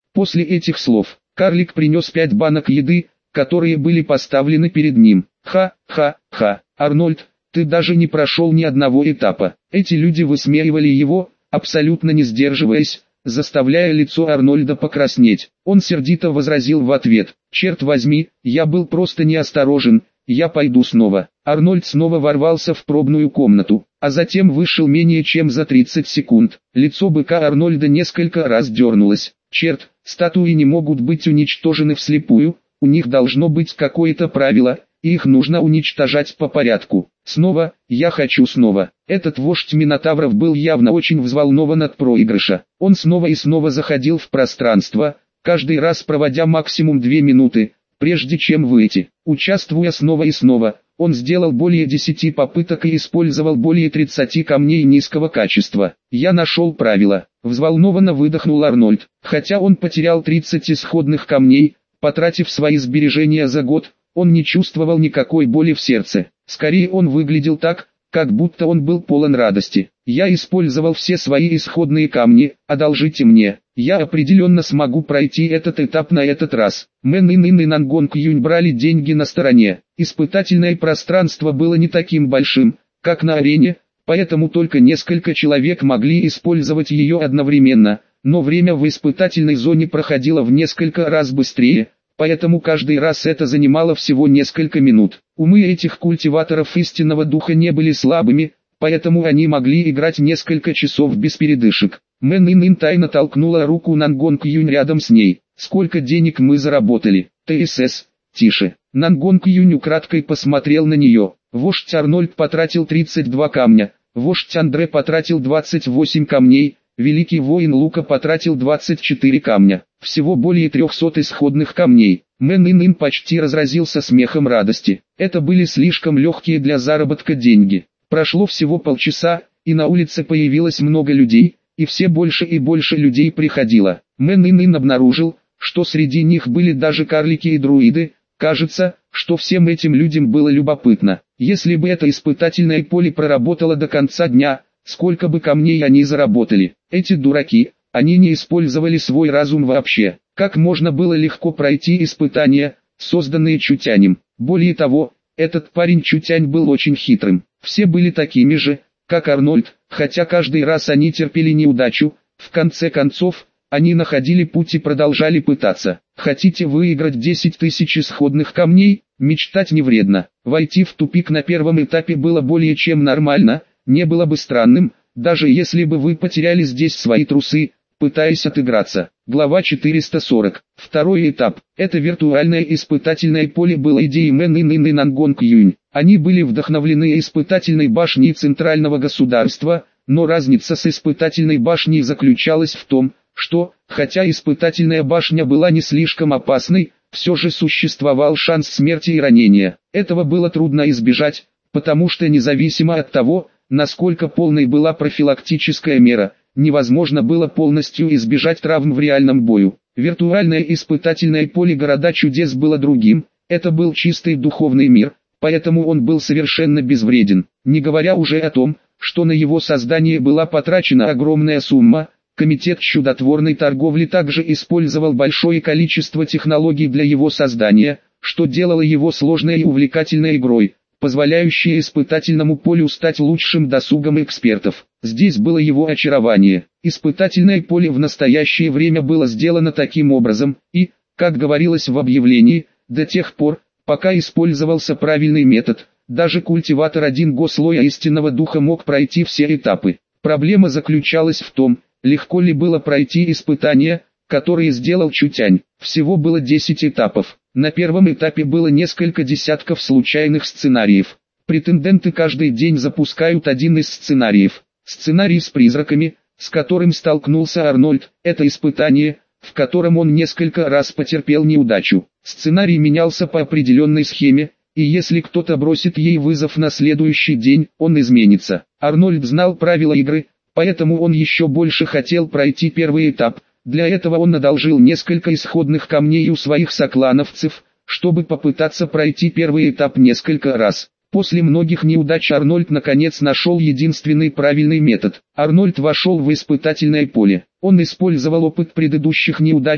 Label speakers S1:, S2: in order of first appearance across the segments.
S1: После этих слов, карлик принес 5 банок еды, которые были поставлены перед ним. Ха-ха-ха, Арнольд, ты даже не прошел ни одного этапа. Эти люди высмеивали его, абсолютно не сдерживаясь, заставляя лицо Арнольда покраснеть. Он сердито возразил в ответ: «Черт возьми, я был просто неосторожен, я пойду снова». Арнольд снова ворвался в пробную комнату, а затем вышел менее чем за 30 секунд. Лицо быка Арнольда несколько раз дернулось. «Черт, статуи не могут быть уничтожены вслепую, у них должно быть какое-то правило, и их нужно уничтожать по порядку. Снова, я хочу снова». Этот вождь Минотавров был явно очень взволнован от проигрыша. Он снова и снова заходил в пространство, каждый раз проводя максимум 2 минуты, прежде чем выйти. Участвуя снова и снова, он сделал более 10 попыток и использовал более 30 камней низкого качества. «Я нашел правило», — взволнованно выдохнул Арнольд. Хотя он потерял 30 исходных камней, потратив свои сбережения за год, он не чувствовал никакой боли в сердце. Скорее он выглядел так, как будто он был полон радости. «Я использовал все свои исходные камни, одолжите мне. Я определенно смогу пройти этот этап на этот раз». Мэн Ин и Нангонг Юнь брали деньги на стороне. Испытательное пространство было не таким большим, как на арене, поэтому только несколько человек могли использовать ее одновременно, но время в испытательной зоне проходило в несколько раз быстрее, поэтому каждый раз это занимало всего несколько минут. Умы этих культиваторов истинного духа не были слабыми, поэтому они могли играть несколько часов без передышек. Мэн Ин тайно толкнула руку Нангонг Юнь рядом с ней. «Сколько денег мы заработали?» «ТСС, тише». Нангонг Юнь украдкой посмотрел на нее. Вождь Арнольд потратил 32 камня, вождь Андре потратил 28 камней, великий воин Лука потратил 24 камня. Всего более 300 исходных камней. Мэн Ин почти разразился смехом радости. Это были слишком легкие для заработка деньги. Прошло всего полчаса, и на улице появилось много людей, и все больше и больше людей приходило. Мэн Ин обнаружил, что среди них были даже карлики и друиды. Кажется, что всем этим людям было любопытно. Если бы это испытательное поле проработало до конца дня, сколько бы камней они заработали. Эти дураки, они не использовали свой разум вообще. Как можно было легко пройти испытания, созданные Чутянем? Более того, этот парень Чутянь был очень хитрым. Все были такими же, как Арнольд, хотя каждый раз они терпели неудачу. В конце концов, они находили путь и продолжали пытаться. Хотите выиграть 10 тысяч исходных камней? Мечтать не вредно. Войти в тупик на первом этапе было более чем нормально, не было бы странным, даже если бы вы потеряли здесь свои трусы, пытаясь отыграться. Глава 440. Второй этап. Это виртуальное испытательное поле было идеей Мэн Ин и Нангонг Юнь. Они были вдохновлены испытательной башней центрального государства, но разница с испытательной башней заключалась в том, что, хотя испытательная башня была не слишком опасной, все же существовал шанс смерти и ранения. Этого было трудно избежать, потому что независимо от того, насколько полной была профилактическая мера, невозможно было полностью избежать травм в реальном бою. Виртуальное испытательное поле города чудес было другим, это был чистый духовный мир, поэтому он был совершенно безвреден. Не говоря уже о том, что на его создание была потрачена огромная сумма. Комитет чудотворной торговли также использовал большое количество технологий для его создания, что делало его сложной и увлекательной игрой, позволяющей испытательному полю стать лучшим досугом экспертов. Здесь было его очарование. Испытательное поле в настоящее время было сделано таким образом, и, как говорилось в объявлении, до тех пор, пока использовался правильный метод, даже культиватор 1 слоя истинного духа мог пройти все этапы. Проблема заключалась в том, легко ли было пройти испытания, которые сделал Чутянь. Всего было 10 этапов. На первом этапе было несколько десятков случайных сценариев. Претенденты каждый день запускают один из сценариев. Сценарий с призраками, с которым столкнулся Арнольд, это испытание, в котором он несколько раз потерпел неудачу. Сценарий менялся по определенной схеме, и если кто-то бросит ей вызов на следующий день, он изменится. Арнольд знал правила игры, поэтому он еще больше хотел пройти первый этап. Для этого он одолжил несколько исходных камней у своих соклановцев, чтобы попытаться пройти первый этап несколько раз. После многих неудач Арнольд наконец нашел единственный правильный метод. Арнольд вошел в испытательное поле. Он использовал опыт предыдущих неудач,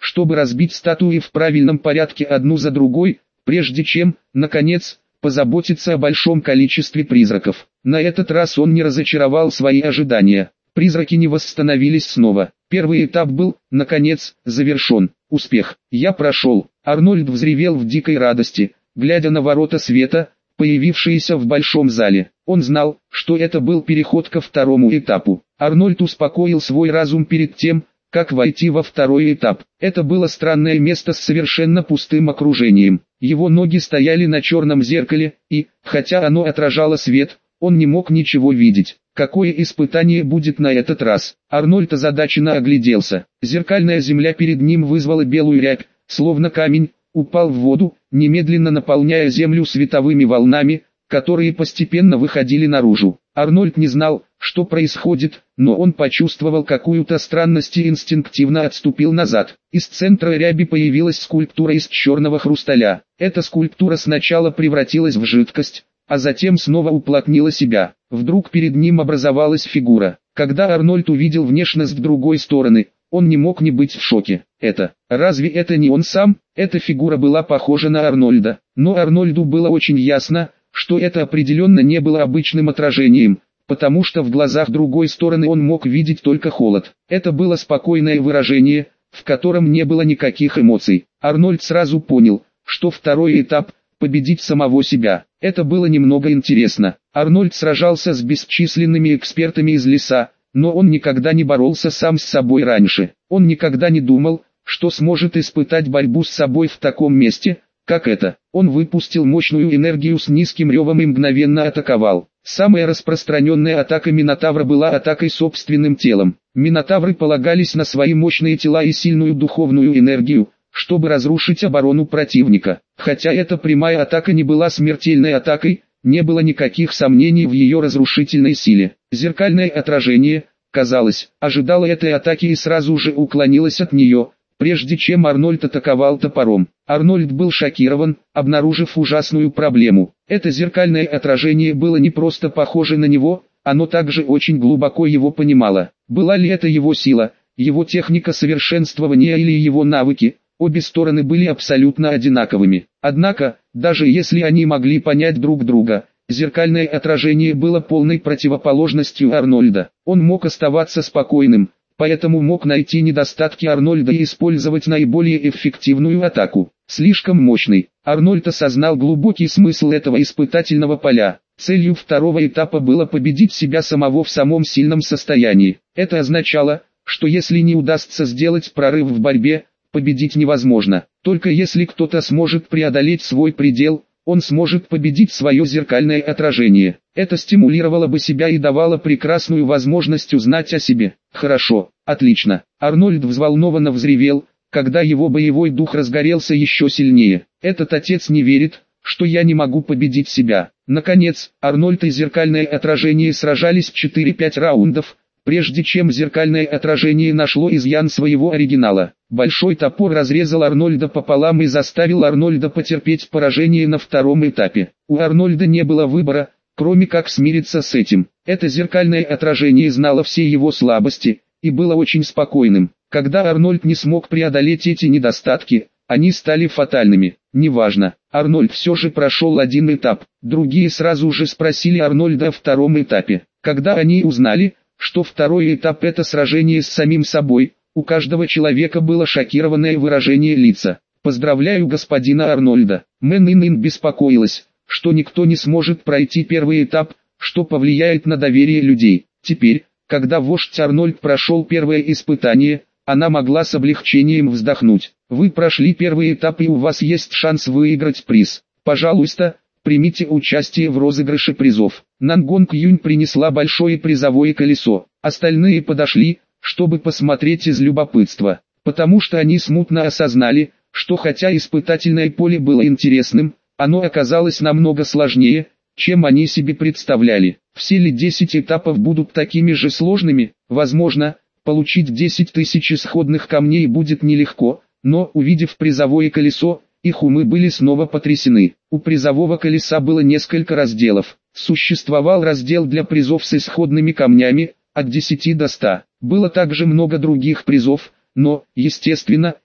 S1: чтобы разбить статуи в правильном порядке одну за другой, прежде чем, наконец, позаботиться о большом количестве призраков. На этот раз он не разочаровал свои ожидания. Призраки не восстановились снова. Первый этап был, наконец, завершен. Успех. Я прошел. Арнольд взревел в дикой радости, глядя на ворота света, появившиеся в большом зале. Он знал, что это был переход ко второму этапу. Арнольд успокоил свой разум перед тем, как войти во второй этап. Это было странное место с совершенно пустым окружением. Его ноги стояли на черном зеркале, и, хотя оно отражало свет, он не мог ничего видеть. Какое испытание будет на этот раз? Арнольд озадаченно огляделся. Зеркальная земля перед ним вызвала белую рябь, словно камень, упал в воду, немедленно наполняя землю световыми волнами, которые постепенно выходили наружу. Арнольд не знал, что происходит, но он почувствовал какую-то странность и инстинктивно отступил назад. Из центра ряби появилась скульптура из черного хрусталя. Эта скульптура сначала превратилась в жидкость, а затем снова уплотнила себя. Вдруг перед ним образовалась фигура. Когда Арнольд увидел внешность другой стороны, он не мог не быть в шоке. Разве это не он сам? Эта фигура была похожа на Арнольда, но Арнольду было очень ясно, что это определенно не было обычным отражением, потому что в глазах другой стороны он мог видеть только холод. Это было спокойное выражение, в котором не было никаких эмоций. Арнольд сразу понял, что второй этап – победить самого себя. Это было немного интересно. Арнольд сражался с бесчисленными экспертами из леса, но он никогда не боролся сам с собой раньше. Он никогда не думал, что сможет испытать борьбу с собой в таком месте, как это. Он выпустил мощную энергию с низким ревом и мгновенно атаковал. Самая распространенная атака Минотавра была атакой собственным телом. Минотавры полагались на свои мощные тела и сильную духовную энергию, чтобы разрушить оборону противника. Хотя эта прямая атака не была смертельной атакой, не было никаких сомнений в ее разрушительной силе. Зеркальное отражение, казалось, ожидало этой атаки и сразу же уклонилось от нее, прежде чем Арнольд атаковал топором. Арнольд был шокирован, обнаружив ужасную проблему. Это зеркальное отражение было не просто похоже на него, оно также очень глубоко его понимало. Была ли это его сила, его техника совершенствования или его навыки? Обе стороны были абсолютно одинаковыми. Однако, даже если они могли понять друг друга, зеркальное отражение было полной противоположностью Арнольда. Он мог оставаться спокойным, поэтому мог найти недостатки Арнольда и использовать наиболее эффективную атаку. Слишком мощный. Арнольд осознал глубокий смысл этого испытательного поля. Целью второго этапа было победить себя самого в самом сильном состоянии. Это означало, что если не удастся сделать прорыв в борьбе, победить невозможно. Только если кто-то сможет преодолеть свой предел, он сможет победить свое зеркальное отражение. Это стимулировало бы себя и давало прекрасную возможность узнать о себе. Хорошо, отлично. Арнольд взволнованно взревел, когда его боевой дух разгорелся еще сильнее. Этот отец не верит, что я не могу победить себя. Наконец, Арнольд и зеркальное отражение сражались 4-5 раундов, прежде чем зеркальное отражение нашло изъян своего оригинала. Большой топор разрезал Арнольда пополам и заставил Арнольда потерпеть поражение на втором этапе. У Арнольда не было выбора, кроме как смириться с этим. Это зеркальное отражение знало все его слабости, и было очень спокойным. Когда Арнольд не смог преодолеть эти недостатки, они стали фатальными. Неважно, Арнольд все же прошел один этап. Другие сразу же спросили Арнольда о втором этапе. Когда они узнали, что второй этап – это сражение с самим собой, у каждого человека было шокированное выражение лица. «Поздравляю господина Арнольда». Мэн Ин беспокоилась, что никто не сможет пройти первый этап, что повлияет на доверие людей. Теперь, когда вождь Арнольд прошел первое испытание, она могла с облегчением вздохнуть. «Вы прошли первый этап и у вас есть шанс выиграть приз. Пожалуйста, примите участие в розыгрыше призов». Нангонг Юнь принесла большое призовое колесо. Остальные подошли, чтобы посмотреть из любопытства, потому что они смутно осознали, что хотя испытательное поле было интересным, оно оказалось намного сложнее, чем они себе представляли. Все ли 10 этапов будут такими же сложными? Возможно, получить 10 тысяч исходных камней будет нелегко, но, увидев призовое колесо, их умы были снова потрясены. У призового колеса было несколько разделов. Существовал раздел для призов с исходными камнями, от 10 до 100. Было также много других призов, но, естественно,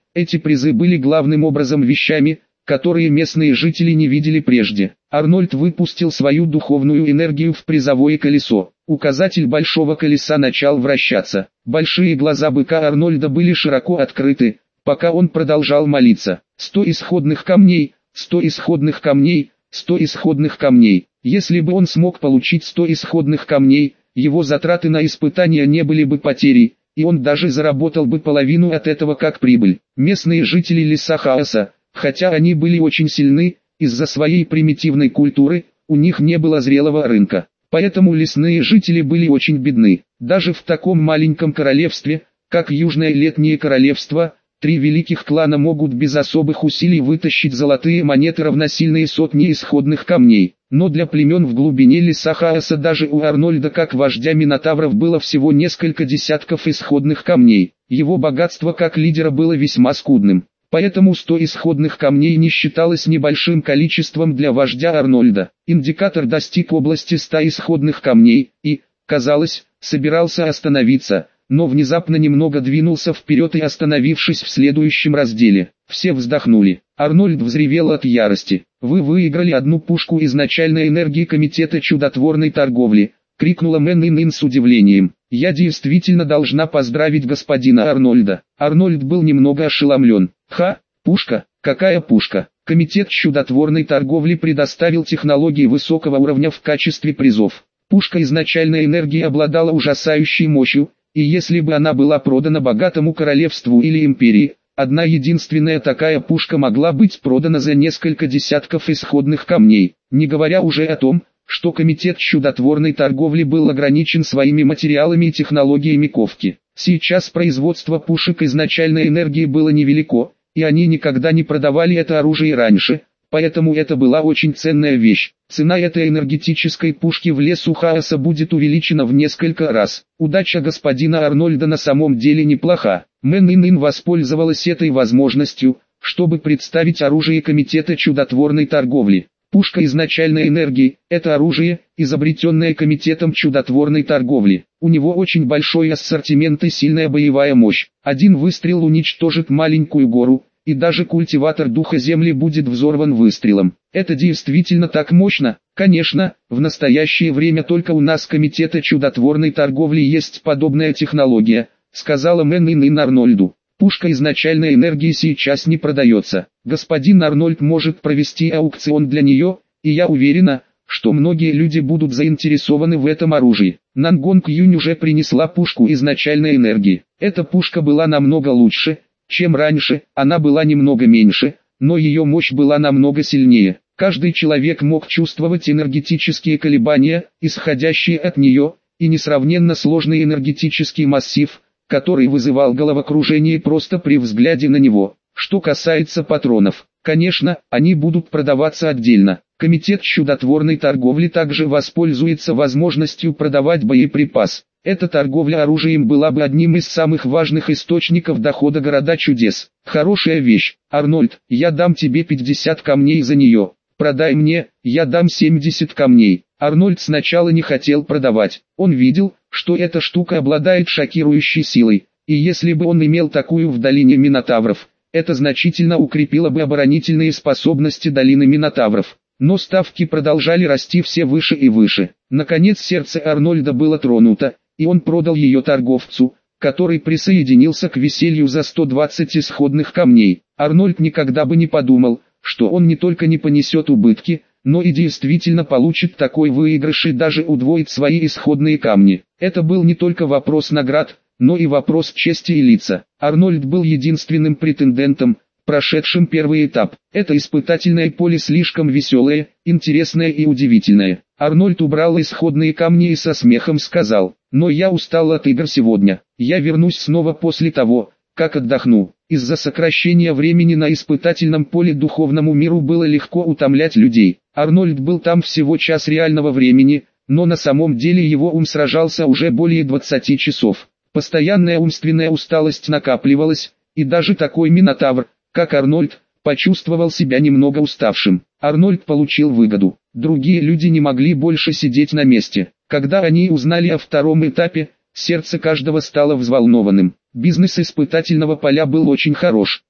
S1: Эти призы были главным образом вещами, которые местные жители не видели прежде. Арнольд выпустил свою духовную энергию в призовое колесо. Указатель большого колеса начал вращаться. Большие глаза быка Арнольда были широко открыты, пока он продолжал молиться. 100 исходных камней, 100 исходных камней, 100 исходных камней. Если бы он смог получить 100 исходных камней, его затраты на испытания не были бы потерей, и он даже заработал бы половину от этого как прибыль. Местные жители леса Хаоса, хотя они были очень сильны, из-за своей примитивной культуры, у них не было зрелого рынка. Поэтому лесные жители были очень бедны. Даже в таком маленьком королевстве, как Южное Летнее Королевство, 3 великих клана могут без особых усилий вытащить золотые монеты, равносильные сотне исходных камней. Но для племен в глубине леса Хаоса даже у Арнольда как вождя Минотавров было всего несколько десятков исходных камней. Его богатство как лидера было весьма скудным. Поэтому 100 исходных камней не считалось небольшим количеством для вождя Арнольда. Индикатор достиг области 100 исходных камней и, казалось, собирался остановиться, но внезапно немного двинулся вперед и, остановившись в следующем разделе, все вздохнули. Арнольд взревел от ярости. «Вы выиграли одну пушку изначальной энергии Комитета чудотворной торговли», — крикнула Мэн Ин с удивлением. «Я действительно должна поздравить господина Арнольда». Арнольд был немного ошеломлен. Пушка? Какая пушка?» Комитет чудотворной торговли предоставил технологии высокого уровня в качестве призов. Пушка изначальной энергии обладала ужасающей мощью, и если бы она была продана богатому королевству или империи, одна единственная такая пушка могла быть продана за несколько десятков исходных камней, не говоря уже о том, что комитет чудотворной торговли был ограничен своими материалами и технологиями ковки. Сейчас производство пушек изначальной энергии было невелико, и они никогда не продавали это оружие раньше, поэтому это была очень ценная вещь. Цена этой энергетической пушки в лесу Хаоса будет увеличена в несколько раз. Удача господина Арнольда на самом деле неплоха. Мэн Ин воспользовалась этой возможностью, чтобы представить оружие комитета чудотворной торговли. Пушка изначальной энергии – это оружие, изобретенное комитетом чудотворной торговли. У него очень большой ассортимент и сильная боевая мощь. Один выстрел уничтожит маленькую гору, и даже культиватор духа земли будет взорван выстрелом. Это действительно так мощно? Конечно, в настоящее время только у нас комитета чудотворной торговли есть подобная технология, сказала Мэн Ин Арнольду. Пушка изначальной энергии сейчас не продается. Господин Арнольд может провести аукцион для нее, и я уверена, что многие люди будут заинтересованы в этом оружии. Нангонг Юнь уже принесла пушку изначальной энергии. Эта пушка была намного лучше, чем раньше, она была немного меньше, но ее мощь была намного сильнее. Каждый человек мог чувствовать энергетические колебания, исходящие от нее, и несравненно сложный энергетический массив, который вызывал головокружение просто при взгляде на него. Что касается патронов, конечно, они будут продаваться отдельно. Комитет чудотворной торговли также воспользуется возможностью продавать боеприпас. Эта торговля оружием была бы одним из самых важных источников дохода города чудес. Хорошая вещь, Арнольд, я дам тебе 50 камней за нее. Продай мне, я дам 70 камней. Арнольд сначала не хотел продавать. Он видел, что эта штука обладает шокирующей силой, и если бы он имел такую в долине Минотавров, это значительно укрепило бы оборонительные способности долины Минотавров. Но ставки продолжали расти все выше и выше. Наконец сердце Арнольда было тронуто, и он продал ее торговцу, который присоединился к веселью за 120 исходных камней. Арнольд никогда бы не подумал, что он не только не понесет убытки, но и действительно получит такой выигрыш и даже удвоит свои исходные камни. Это был не только вопрос наград, но и вопрос чести и лица. Арнольд был единственным претендентом, прошедшим первый этап. Это испытательное поле слишком веселое, интересное и удивительное. Арнольд убрал исходные камни и со смехом сказал: «Но я устал от игр сегодня. Я вернусь снова после того, как отдохну». Из-за сокращения времени на испытательном поле духовному миру было легко утомлять людей. Арнольд был там всего час реального времени, но на самом деле его ум сражался уже более 20 часов. Постоянная умственная усталость накапливалась, и даже такой Минотавр, как Арнольд, почувствовал себя немного уставшим. Арнольд получил выгоду. Другие люди не могли больше сидеть на месте. Когда они узнали о втором этапе, сердце каждого стало взволнованным. Бизнес испытательного поля был очень хорош.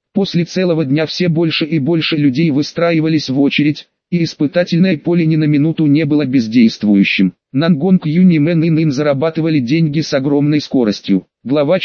S1: После целого дня все больше и больше людей выстраивались в очередь, и испытательное поле ни на минуту не было бездействующим. Нангонг Юнь и Мэн Ин зарабатывали деньги с огромной скоростью. Глава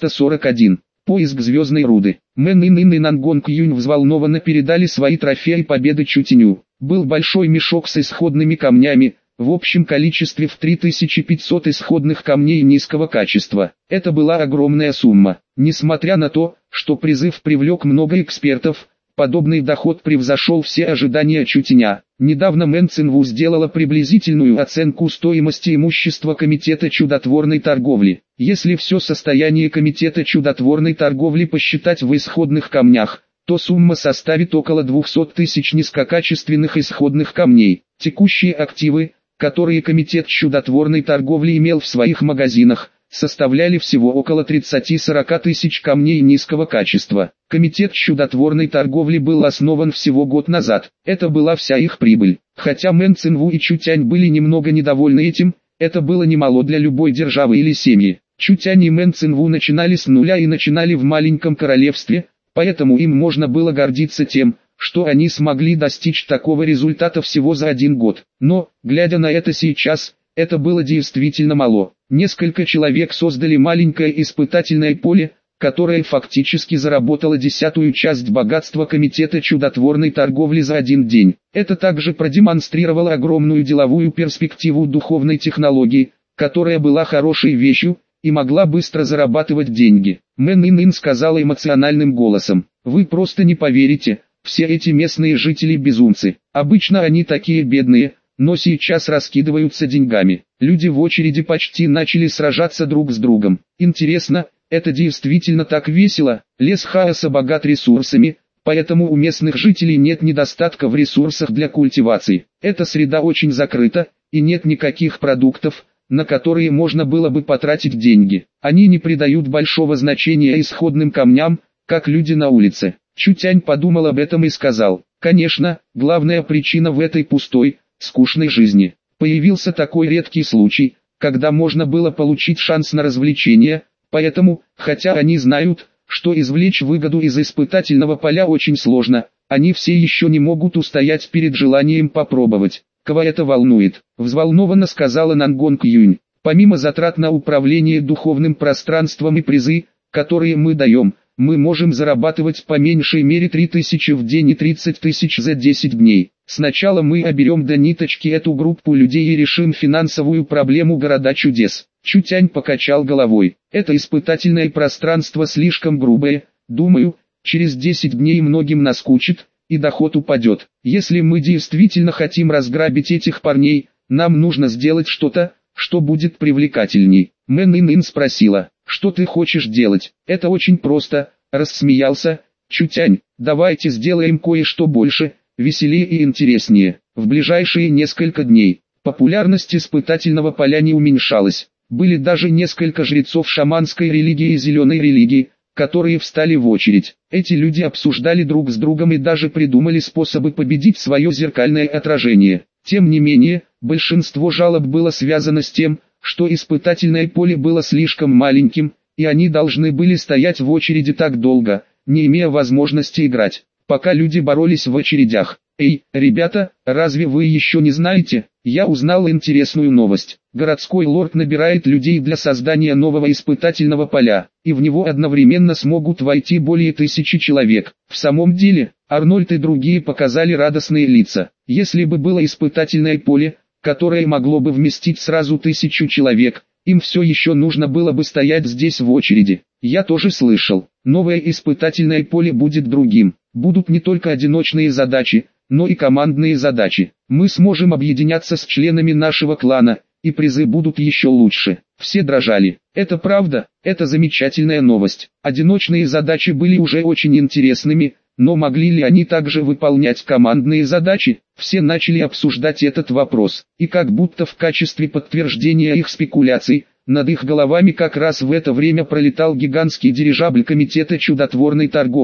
S1: 441. Поиск звездной руды. Мэн Ин и Нангонг Юнь взволнованно передали свои трофеи победы Чутиню. Был большой мешок с исходными камнями, в общем количестве в 3500 исходных камней низкого качества. Это была огромная сумма. Несмотря на то, что призыв привлек много экспертов, подобный доход превзошел все ожидания Чутиня. Недавно Мэн Цинву сделала приблизительную оценку стоимости имущества Комитета чудотворной торговли. Если все состояние Комитета чудотворной торговли посчитать в исходных камнях, то сумма составит около 200 тысяч низкокачественных исходных камней. Текущие активы, которые Комитет чудотворной торговли имел в своих магазинах, составляли всего около 30-40 тысяч камней низкого качества. Комитет чудотворной торговли был основан всего год назад. Это была вся их прибыль. Хотя Мэн Цинву и Чутянь были немного недовольны этим, это было немало для любой державы или семьи. Чутянь и Мэн Цинву начинали с нуля и начинали в маленьком королевстве, поэтому им можно было гордиться тем, что они смогли достичь такого результата всего за 1 год. Но, глядя на это сейчас, это было действительно мало. Несколько человек создали маленькое испытательное поле, которое фактически заработало 10-ую часть богатства Комитета чудотворной торговли за 1 день. Это также продемонстрировало огромную деловую перспективу духовной технологии, которая была хорошей вещью и могла быстро зарабатывать деньги. Мэн Ин сказала эмоциональным голосом: «Вы просто не поверите, все эти местные жители безумцы. Обычно они такие бедные, но сейчас раскидываются деньгами. Люди в очереди почти начали сражаться друг с другом. Интересно, это действительно так весело? Лес хаоса богат ресурсами, поэтому у местных жителей нет недостатка в ресурсах для культивации. Эта среда очень закрыта, и нет никаких продуктов, на которые можно было бы потратить деньги. Они не придают большого значения исходным камням, как люди на улице». Чутянь подумал об этом и сказал: «Конечно, главная причина в этой пустой, скучной жизни. Появился такой редкий случай, когда можно было получить шанс на развлечение, поэтому, хотя они знают, что извлечь выгоду из испытательного поля очень сложно, они все еще не могут устоять перед желанием попробовать». «Кого это волнует?» — взволнованно сказала Нангонг Юнь. «Помимо затрат на управление духовным пространством и призы, которые мы даем, мы можем зарабатывать по меньшей мере 3000 в день и 30 тысяч за 10 дней. Сначала мы оберем до ниточки эту группу людей и решим финансовую проблему города чудес». Чутянь покачал головой. «Это испытательное пространство слишком грубое, думаю, через 10 дней многим наскучит, и доход упадет. Если мы действительно хотим разграбить этих парней, нам нужно сделать что-то, что будет привлекательней». Мэн Ин спросила: «Что ты хочешь делать?» «Это очень просто», — рассмеялся Чутянь. «Давайте сделаем кое-что больше, веселее и интереснее». В ближайшие несколько дней популярность испытательного поля не уменьшалась. Были даже несколько жрецов шаманской религии и зеленой религии, которые встали в очередь. Эти люди обсуждали друг с другом и даже придумали способы победить свое зеркальное отражение. Тем не менее, большинство жалоб было связано с тем, что испытательное поле было слишком маленьким, и они должны были стоять в очереди так долго, не имея возможности играть, пока люди боролись в очередях. «Эй, ребята, разве вы еще не знаете? Я узнал интересную новость. Городской лорд набирает людей для создания нового испытательного поля, и в него одновременно смогут войти более 1000 человек». В самом деле, Арнольд и другие показали радостные лица. Если бы было испытательное поле, которое могло бы вместить сразу 1000 человек, им все еще нужно было бы стоять здесь в очереди. Я тоже слышал. Новое испытательное поле будет другим. Будут не только одиночные задачи, но и командные задачи. Мы сможем объединяться с членами нашего клана, и призы будут еще лучше. Все дрожали. Это правда, это замечательная новость. Одиночные задачи были уже очень интересными, но могли ли они также выполнять командные задачи? Все начали обсуждать этот вопрос, и как будто в качестве подтверждения их спекуляций, над их головами как раз в это время пролетал гигантский дирижабль Комитета чудотворной торговли.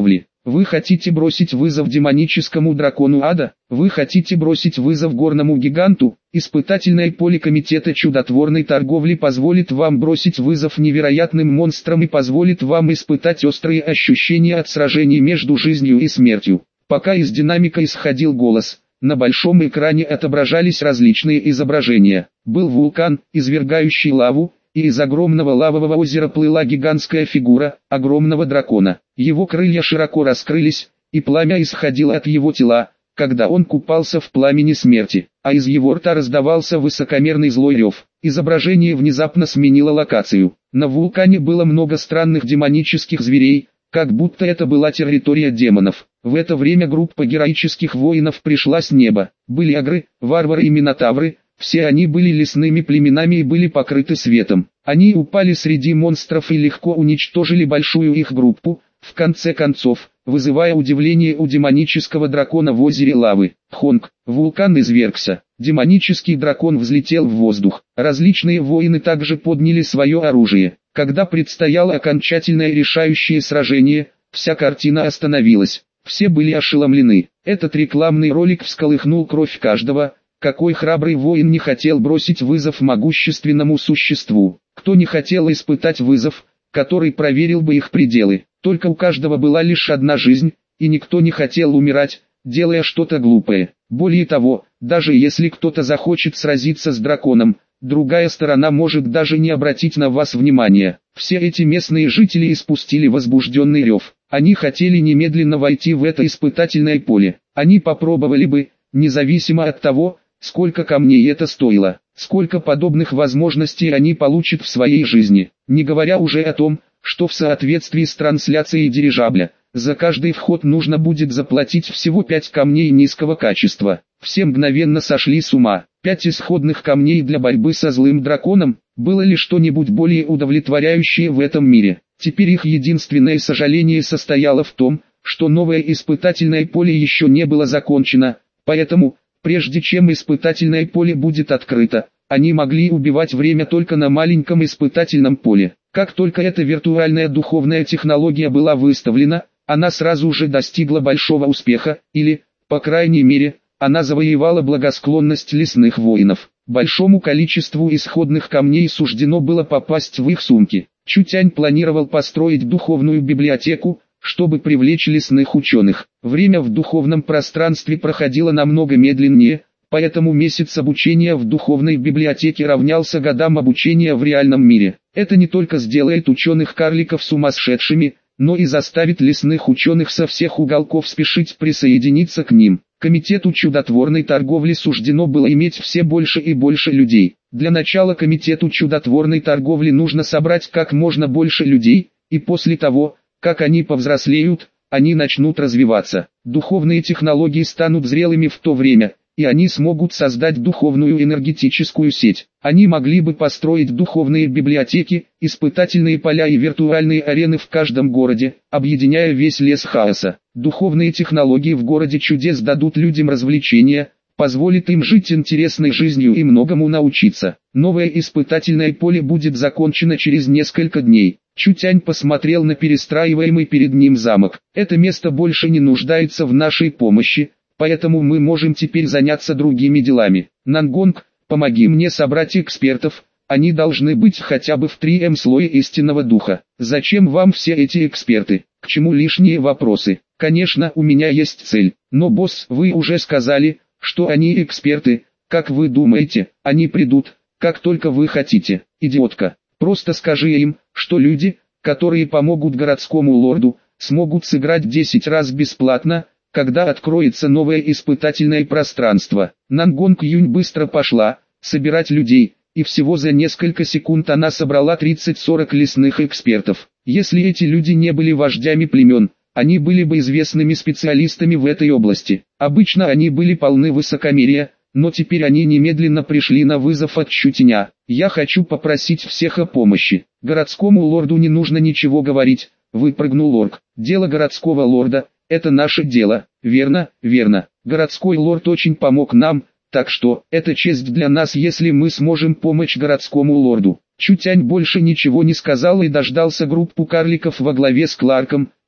S1: Вы хотите бросить вызов демоническому дракону ада? Вы хотите бросить вызов горному гиганту? Испытательное поле комитета чудотворной торговли позволит вам бросить вызов невероятным монстрам и позволит вам испытать острые ощущения от сражений между жизнью и смертью. Пока из динамика исходил голос, на большом экране отображались различные изображения. Был вулкан, извергающий лаву, и из огромного лавового озера плыла гигантская фигура огромного дракона. Его крылья широко раскрылись, и пламя исходило от его тела, когда он купался в пламени смерти, а из его рта раздавался высокомерный злой рев. Изображение внезапно сменило локацию. На вулкане было много странных демонических зверей, как будто это была территория демонов. В это время группа героических воинов пришла с неба. Были агры, варвары и минотавры. Все они были лесными племенами и были покрыты светом. Они упали среди монстров и легко уничтожили большую их группу, в конце концов, вызывая удивление у демонического дракона в озере лавы. Хонг, вулкан извергся, демонический дракон взлетел в воздух. Различные воины также подняли свое оружие. Когда предстояло окончательное решающее сражение, вся картина остановилась. Все были ошеломлены. Этот рекламный ролик всколыхнул кровь каждого. Какой храбрый воин не хотел бросить вызов могущественному существу? Кто не хотел испытать вызов, который проверил бы их пределы? Только у каждого была лишь одна жизнь, и никто не хотел умирать, делая что-то глупое. Более того, даже если кто-то захочет сразиться с драконом, другая сторона может даже не обратить на вас внимания. Все эти местные жители испустили возбужденный рев. Они хотели немедленно войти в это испытательное поле. Они попробовали бы, независимо от того, сколько камней это стоило, сколько подобных возможностей они получат в своей жизни, не говоря уже о том, что в соответствии с трансляцией дирижабля, за каждый вход нужно будет заплатить всего 5 камней низкого качества. Все мгновенно сошли с ума. 5 исходных камней для борьбы со злым драконом, было ли что-нибудь более удовлетворяющее в этом мире? Теперь их единственное сожаление состояло в том, что новое испытательное поле еще не было закончено, поэтому, прежде чем испытательное поле будет открыто, они могли убивать время только на маленьком испытательном поле. Как только эта виртуальная духовная технология была выставлена, она сразу же достигла большого успеха, или, по крайней мере, она завоевала благосклонность лесных воинов. Большому количеству исходных камней суждено было попасть в их сумки. Чутянь планировал построить духовную библиотеку, чтобы привлечь лесных ученых. Время в духовном пространстве проходило намного медленнее, поэтому месяц обучения в духовной библиотеке равнялся годам обучения в реальном мире. Это не только сделает ученых-карликов сумасшедшими, но и заставит лесных ученых со всех уголков спешить присоединиться к ним. Комитету чудотворной торговли суждено было иметь все больше и больше людей. Для начала комитету чудотворной торговли нужно собрать как можно больше людей, и после того, как они повзрослеют, они начнут развиваться. Духовные технологии станут зрелыми в то время, и они смогут создать духовную энергетическую сеть. Они могли бы построить духовные библиотеки, испытательные поля и виртуальные арены в каждом городе, объединяя весь лес хаоса. Духовные технологии в городе чудес дадут людям развлечения, позволит им жить интересной жизнью и многому научиться. Новое испытательное поле будет закончено через несколько дней. Чутянь посмотрел на перестраиваемый перед ним замок. Это место больше не нуждается в нашей помощи, поэтому мы можем теперь заняться другими делами. Нангонг, помоги мне собрать экспертов, они должны быть хотя бы в 3М слое истинного духа. Зачем вам все эти эксперты? К чему лишние вопросы? Конечно, у меня есть цель, но босс, вы уже сказали, что они эксперты. Как вы думаете, они придут, как только вы хотите? Идиотка, просто скажи им, что люди, которые помогут городскому лорду, смогут сыграть 10 раз бесплатно, когда откроется новое испытательное пространство. Нангонг Юнь быстро пошла собирать людей, и всего за несколько секунд она собрала 30-40 лесных экспертов. Если эти люди не были вождями племен, они были бы известными специалистами в этой области. Обычно они были полны высокомерия, но теперь они немедленно пришли на вызов от Чутяня. Я хочу попросить всех о помощи. Городскому лорду не нужно ничего говорить, выпрыгнул орк. Дело городского лорда — это наше дело. Верно, верно. Городской лорд очень помог нам, так что это честь для нас, если мы сможем помочь городскому лорду. Чутянь больше ничего не сказал и дождался группу карликов во главе с Кларком,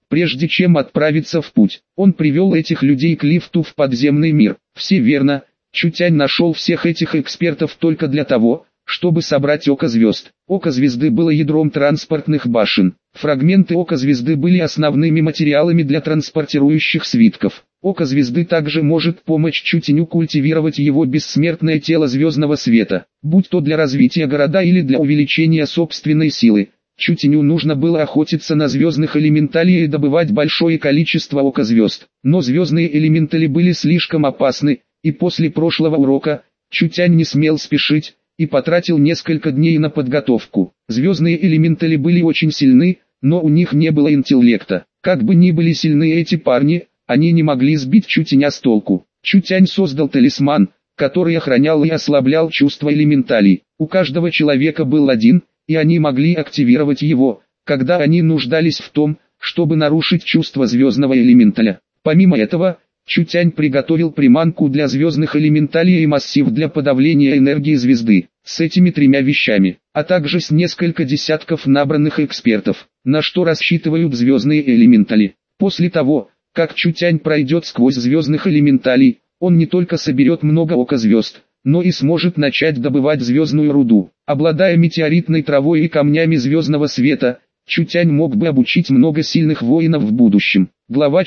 S1: прежде чем отправиться в путь. Он привел этих людей к лифту в подземный мир. Все верно, Чутянь нашел всех этих экспертов только для того, чтобы собрать Око Звезд. Око Звезды было ядром транспортных башен. Фрагменты Ока Звезды были основными материалами для транспортирующих свитков. Око Звезды также может помочь Чутяню культивировать его бессмертное тело звездного света, будь то для развития города или для увеличения собственной силы. Чутяню нужно было охотиться на звездных элементалей и добывать большое количество Ока Звезд. Но звездные элементали были слишком опасны, и после прошлого урока, Чутянь не смел спешить, и потратил несколько дней на подготовку. Звездные элементали были очень сильны, но у них не было интеллекта. Как бы ни были сильны эти парни, они не могли сбить Чутяня с толку. Чутянь создал талисман, который охранял и ослаблял чувства элементалей. У каждого человека был один, и они могли активировать его, когда они нуждались в том, чтобы нарушить чувства звездного элементаля. Помимо этого, Чутянь приготовил приманку для звездных элементалей и массив для подавления энергии звезды. С этими тремя вещами, а также с несколько десятков набранных экспертов, на что рассчитывают звездные элементали. После того, как Чутянь пройдет сквозь звездных элементалей, он не только соберет много Ока Звезд, но и сможет начать добывать звездную руду. Обладая метеоритной травой и камнями звездного света, Чутянь мог бы обучить много сильных воинов в будущем. Глава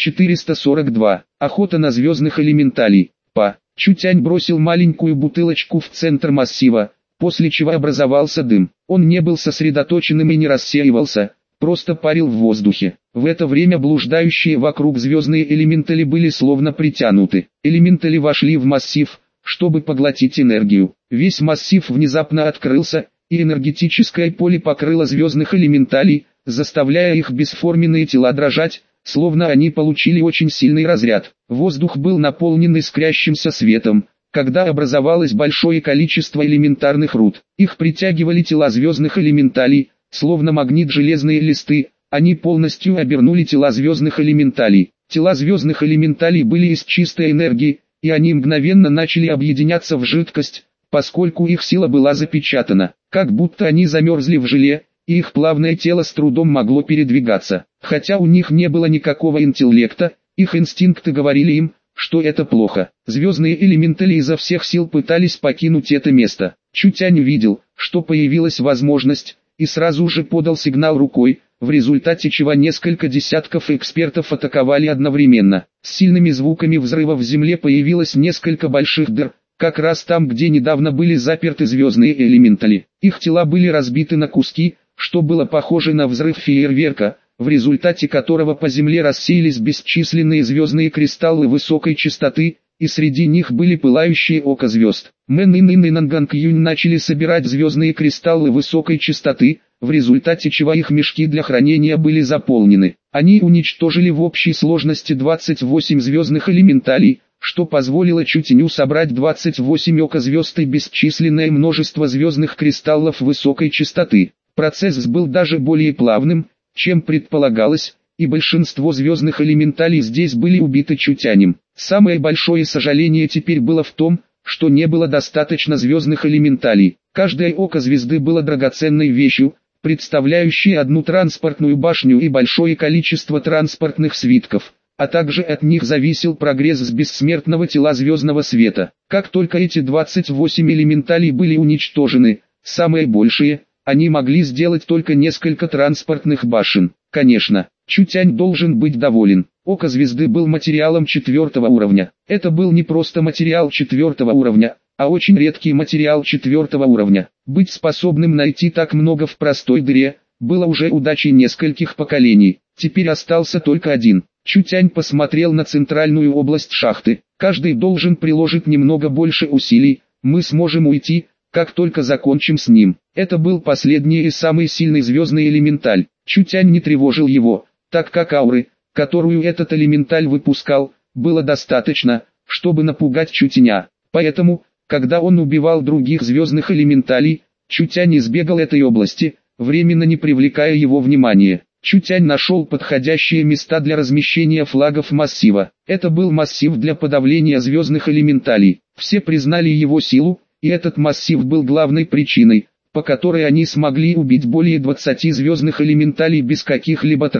S1: 442. Охота на звездных элементалей. Чутянь бросил маленькую бутылочку в центр массива, после чего образовался дым. Он не был сосредоточенным и не рассеивался, просто парил в воздухе. В это время блуждающие вокруг звездные элементали были словно притянуты. Элементали вошли в массив, чтобы поглотить энергию. Весь массив внезапно открылся, и энергетическое поле покрыло звездных элементалей, заставляя их бесформенные тела дрожать, словно они получили очень сильный разряд. Воздух был наполнен искрящимся светом, когда образовалось большое количество элементарных руд. Их притягивали тела звездных элементалей, словно магнит железные листы, они полностью обернули тела звездных элементалей. Тела звездных элементалей были из чистой энергии, и они мгновенно начали объединяться в жидкость, поскольку их сила была запечатана, как будто они замерзли в желе, и их плавное тело с трудом могло передвигаться. Хотя у них не было никакого интеллекта, их инстинкты говорили им, что это плохо. Звездные элементали изо всех сил пытались покинуть это место. Чутянь увидел, что появилась возможность, и сразу же подал сигнал рукой, в результате чего несколько десятков экспертов атаковали одновременно. С сильными звуками взрыва в земле появилось несколько больших дыр, как раз там, где недавно были заперты звездные элементали. Их тела были разбиты на куски, что было похоже на взрыв фейерверка, в результате которого по земле рассеялись бесчисленные звездные кристаллы высокой частоты, и среди них были пылающие Око Звезд. Мэн Ин и Нанганг Юнь начали собирать звездные кристаллы высокой частоты, в результате чего их мешки для хранения были заполнены. Они уничтожили в общей сложности 28 звездных элементалей, что позволило Чутяню собрать 28 Око Звезд и бесчисленное множество звездных кристаллов высокой частоты. Процесс был даже более плавным, чем предполагалось, и большинство звездных элементалей здесь были убиты Чутянем. Самое большое сожаление теперь было в том, что не было достаточно звездных элементалей. Каждое Око Звезды было драгоценной вещью, представляющей одну транспортную башню и большое количество транспортных свитков, а также от них зависел прогресс с бессмертного тела звездного света. Как только эти 28 элементалей были уничтожены, самые большие, они могли сделать только несколько транспортных башен. Конечно, Чутянь должен быть доволен. Око Звезды был материалом 4-го уровня. Это был не просто материал 4-го уровня, а очень редкий материал 4-го уровня. Быть способным найти так много в простой дыре, было уже удачей нескольких поколений. Теперь остался только один. Чутянь посмотрел на центральную область шахты. Каждый должен приложить немного больше усилий, мы сможем уйти, как только закончим с ним. Это был последний и самый сильный звездный элементаль. Чутянь не тревожил его, так как ауры, которую этот элементаль выпускал, было достаточно, чтобы напугать Чутяня. Поэтому, когда он убивал других звездных элементалей, Чутянь избегал этой области, временно не привлекая его внимания. Чутянь нашел подходящие места для размещения флагов массива. Это был массив для подавления звездных элементалей. Все признали его силу, и этот массив был главной причиной, по которой они смогли убить более 20 звездных элементалей без каких-либо травм.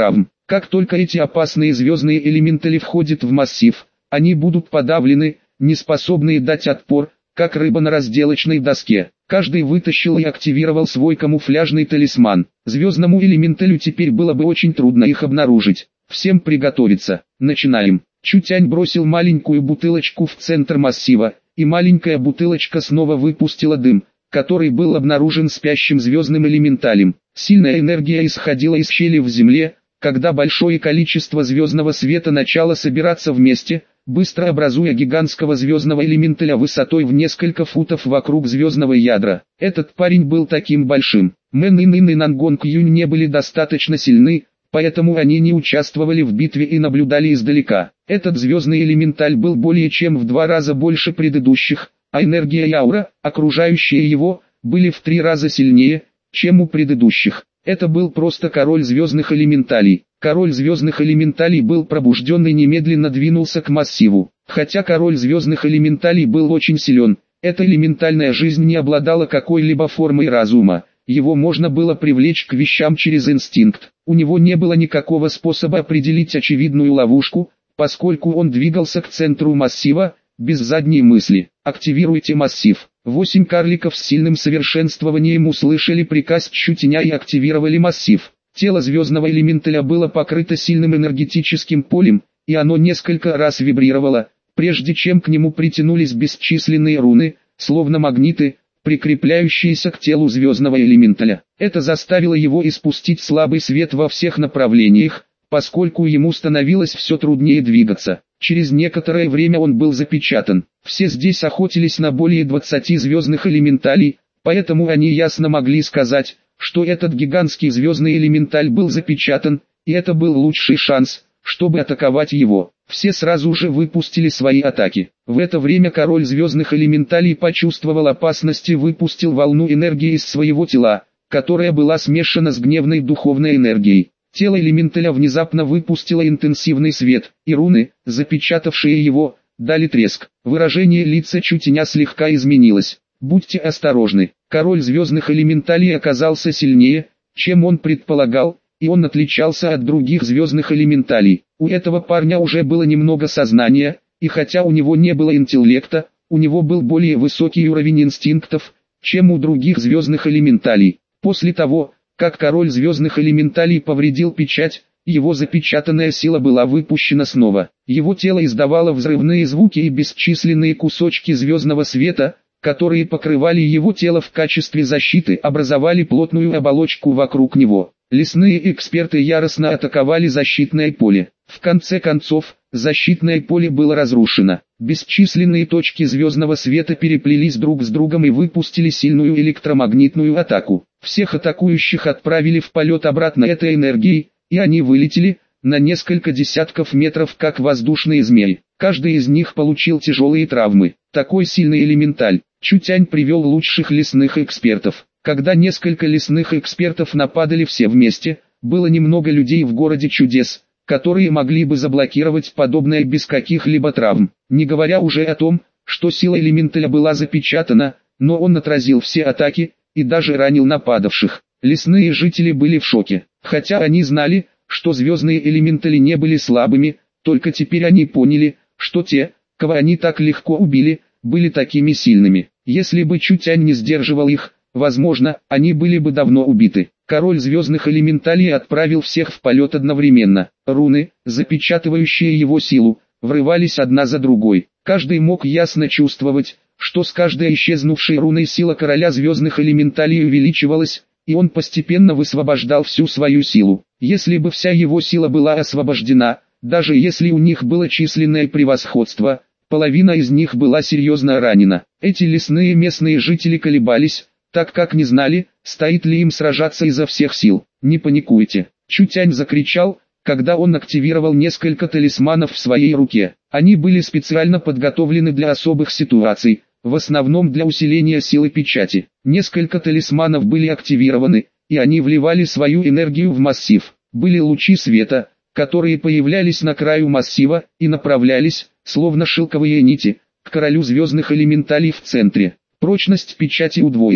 S1: Как только эти опасные звездные элементали входят в массив, они будут подавлены, не способные дать отпор, как рыба на разделочной доске. Каждый вытащил и активировал свой камуфляжный талисман. Звездному элементалю теперь было бы очень трудно их обнаружить. Всем приготовиться. Начинаем. Чутянь бросил маленькую бутылочку в центр массива, и маленькая бутылочка снова выпустила дым, который был обнаружен спящим звездным элементалем. Сильная энергия исходила из щели в земле, когда большое количество звездного света начало собираться вместе, быстро образуя гигантского звездного элементаля высотой в несколько футов вокруг звездного ядра. Этот парень был таким большим. Мэн Ин и Нангонг Юнь не были достаточно сильны, поэтому они не участвовали в битве и наблюдали издалека. Этот звездный элементаль был более чем в 2 раза больше предыдущих, а энергия и аура, окружающие его, были в 3 раза сильнее, чем у предыдущих. Это был просто король звездных элементалей. Король звездных элементалей был пробужден и немедленно двинулся к массиву. Хотя король звездных элементалей был очень силен, эта элементальная жизнь не обладала какой-либо формой разума. Его можно было привлечь к вещам через инстинкт. У него не было никакого способа определить очевидную ловушку, поскольку он двигался к центру массива, без задней мысли. Активируйте массив. 8 карликов с сильным совершенствованием услышали приказ Чутяня и активировали массив. Тело звездного элементаля было покрыто сильным энергетическим полем, и оно несколько раз вибрировало, прежде чем к нему притянулись бесчисленные руны, словно магниты, прикрепляющиеся к телу звездного элементаля. Это заставило его испустить слабый свет во всех направлениях, поскольку ему становилось все труднее двигаться. Через некоторое время он был запечатан. Все здесь охотились на более 20 звездных элементалей, поэтому они ясно могли сказать, что этот гигантский звездный элементаль был запечатан, и это был лучший шанс, чтобы атаковать его. Все сразу же выпустили свои атаки. В это время король звездных элементалей почувствовал опасность и выпустил волну энергии из своего тела, которая была смешана с гневной духовной энергией. Тело элементаля внезапно выпустило интенсивный свет, и руны, запечатавшие его, дали треск. Выражение лица Чутяня слегка изменилось. Будьте осторожны. Король звездных элементалей оказался сильнее, чем он предполагал, и он отличался от других звездных элементалей. У этого парня уже было немного сознания, и хотя у него не было интеллекта, у него был более высокий уровень инстинктов, чем у других звездных элементалей. После того, как король звездных элементалей повредил печать, его запечатанная сила была выпущена снова. Его тело издавало взрывные звуки и бесчисленные кусочки звездного света, которые покрывали его тело в качестве защиты, образовали плотную оболочку вокруг него. Лесные эксперты яростно атаковали защитное поле. В конце концов, защитное поле было разрушено. Бесчисленные точки звездного света переплелись друг с другом и выпустили сильную электромагнитную атаку. Всех атакующих отправили в полет обратно этой энергией, и они вылетели на несколько десятков метров как воздушные змеи. Каждый из них получил тяжелые травмы. Такой сильный элементаль. Чутянь привел лучших лесных экспертов. Когда несколько лесных экспертов нападали все вместе, было немного людей в городе чудес, которые могли бы заблокировать подобное без каких-либо травм. Не говоря уже о том, что сила элементаля была запечатана, но он отразил все атаки и даже ранил нападавших. Лесные жители были в шоке. Хотя они знали, что звездные элементали не были слабыми, только теперь они поняли, что те, кого они так легко убили, были такими сильными. Если бы Чутянь не сдерживал их, возможно, они были бы давно убиты. Король звездных элементалей отправил всех в полет одновременно. Руны, запечатывающие его силу, врывались одна за другой. Каждый мог ясно чувствовать, что с каждой исчезнувшей руной сила короля звездных элементалей увеличивалась, и он постепенно высвобождал всю свою силу. Если бы вся его сила была освобождена, даже если у них было численное превосходство, половина из них была серьезно ранена. Эти лесные местные жители колебались, так как не знали, стоит ли им сражаться изо всех сил. «Не паникуйте!» Чутянь закричал, когда он активировал несколько талисманов в своей руке. Они были специально подготовлены для особых ситуаций, в основном для усиления силы печати. Несколько талисманов были активированы, и они вливали свою энергию в массив. Были лучи света, которые появлялись на краю массива и направлялись, словно шелковые нити, к королю звездных элементалей в центре. Прочность печати удвоилась.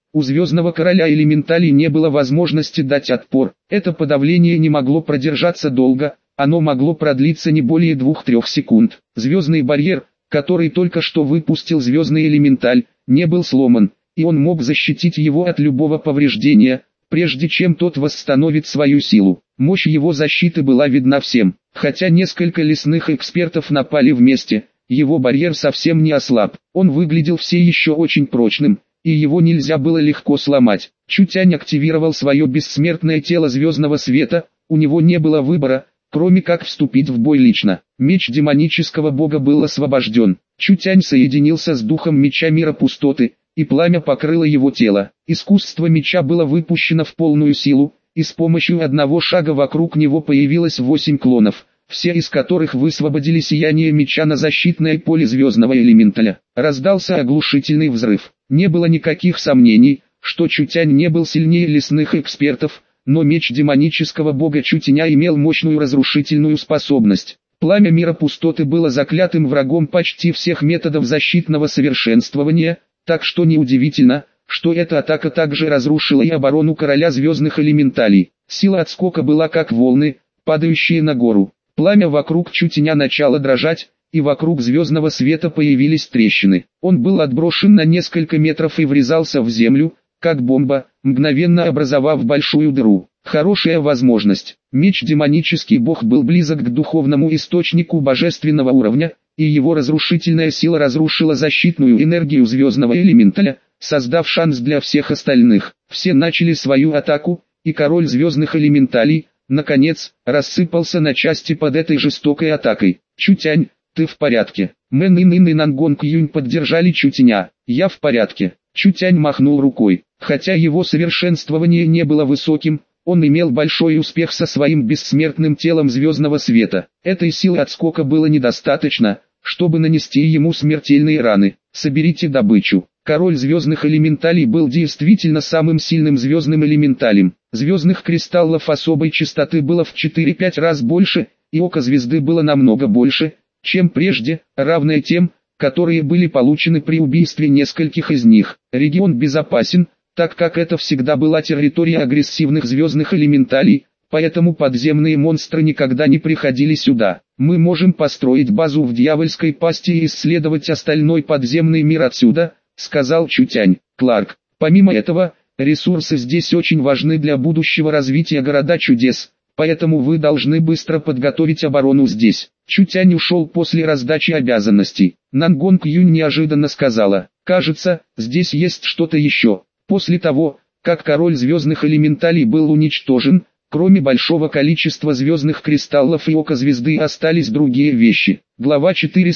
S1: У Звездного Короля элементалей не было возможности дать отпор. Это подавление не могло продержаться долго, оно могло продлиться не более 2-3 секунд. Звездный барьер, который только что выпустил Звездный элементаль, не был сломан, и он мог защитить его от любого повреждения, прежде чем тот восстановит свою силу. Мощь его защиты была видна всем. Хотя несколько лесных экспертов напали вместе, его барьер совсем не ослаб. Он выглядел все еще очень прочным, и его нельзя было легко сломать. Чутянь активировал свое бессмертное тело звездного света, у него не было выбора, кроме как вступить в бой лично. Меч демонического бога был освобожден. Чутянь соединился с духом меча мира пустоты, и пламя покрыло его тело. Искусство меча было выпущено в полную силу, и с помощью одного шага вокруг него появилось 8 клонов, все из которых высвободили сияние меча на защитное поле звездного элементаля. Раздался оглушительный взрыв. Не было никаких сомнений, что Чутянь не был сильнее лесных экспертов, но меч демонического бога Чутяня имел мощную разрушительную способность. Пламя мира пустоты было заклятым врагом почти всех методов защитного совершенствования, так что неудивительно, что эта атака также разрушила и оборону короля звездных элементалей. Сила отскока была как волны, падающие на гору. Пламя вокруг Чутяня начало дрожать, и вокруг звездного света появились трещины. Он был отброшен на несколько метров и врезался в землю, как бомба, мгновенно образовав большую дыру. Хорошая возможность. Меч демонический бог был близок к духовному источнику божественного уровня, и его разрушительная сила разрушила защитную энергию звездного элементаля, создав шанс для всех остальных. Все начали свою атаку, и король звездных элементалей, наконец, рассыпался на части под этой жестокой атакой. «Чутянь, ты в порядке?» Мэн Ин и Нангонг Юнь поддержали Чутяня. «Я в порядке». Чутянь махнул рукой. Хотя его совершенствование не было высоким, он имел большой успех со своим бессмертным телом звездного света. Этой силы отскока было недостаточно, чтобы нанести ему смертельные раны. «Соберите добычу». Король звездных элементалей был действительно самым сильным звездным элементалем. Звездных кристаллов особой частоты было в 4-5 раз больше, и око звезды было намного больше, чем прежде, равное тем, которые были получены при убийстве нескольких из них. Регион безопасен, так как это всегда была территория агрессивных звездных элементалей, поэтому подземные монстры никогда не приходили сюда. Мы можем построить базу в Дьявольской пасти и исследовать остальной подземный мир отсюда, сказал Чутянь. Кларк, помимо этого, ресурсы здесь очень важны для будущего развития города чудес, поэтому вы должны быстро подготовить оборону здесь. Чутянь ушел после раздачи обязанностей. Нангонг Юнь неожиданно сказала, кажется, здесь есть что-то еще. После того, как король звездных элементалей был уничтожен, кроме большого количества звездных кристаллов и ока звезды остались другие вещи. Глава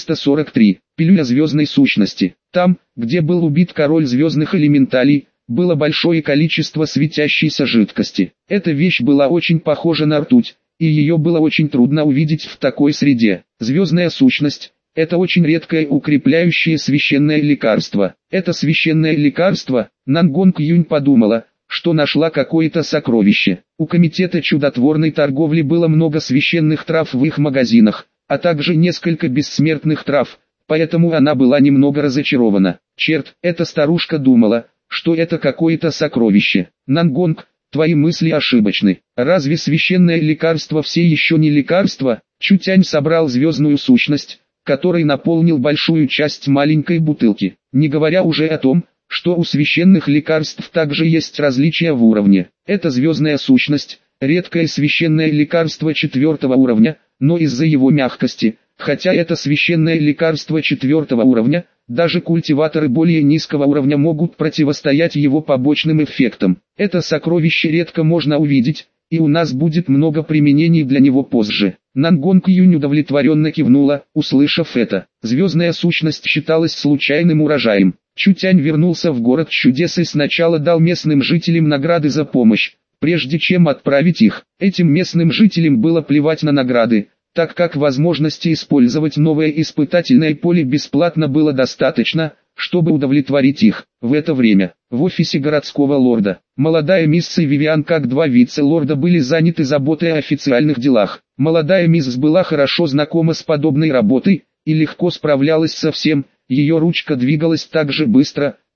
S1: 443. Пилюля звездной сущности. Там, где был убит король звездных элементалей, было большое количество светящейся жидкости. Эта вещь была очень похожа на ртуть, и ее было очень трудно увидеть в такой среде. Звездная сущность – это очень редкое укрепляющее священное лекарство. Это священное лекарство, Нангонг Юнь подумала, что нашла какое-то сокровище. У комитета чудотворной торговли было много священных трав в их магазинах, а также несколько бессмертных трав, поэтому она была немного разочарована. Черт, эта старушка думала, что это какое-то сокровище. Нангонг, твои мысли ошибочны. Разве священное лекарство все еще не лекарство? Чутянь собрал звездную сущность, который наполнил большую часть маленькой бутылки. Не говоря уже о том, что у священных лекарств также есть различия в уровне. Это звездная сущность, редкое священное лекарство 4-го уровня, но из-за его мягкости, хотя это священное лекарство 4-го уровня, даже культиваторы более низкого уровня могут противостоять его побочным эффектам. Это сокровище редко можно увидеть, и у нас будет много применений для него позже. Нангонг Юнь удовлетворенно кивнула, услышав это. Звездная сущность считалась случайным урожаем. Чутянь вернулся в город чудес и сначала дал местным жителям награды за помощь, прежде чем отправить их. Этим местным жителям было плевать на награды, так как возможности использовать новое испытательное поле бесплатно было достаточно, чтобы удовлетворить их. В это время, в офисе городского лорда, молодая мисс и Вивиан как два вице-лорда были заняты заботой о официальных делах. Молодая мисс была хорошо знакома с подобной работой, и легко справлялась со всем, ее ручка двигалась так же быстро,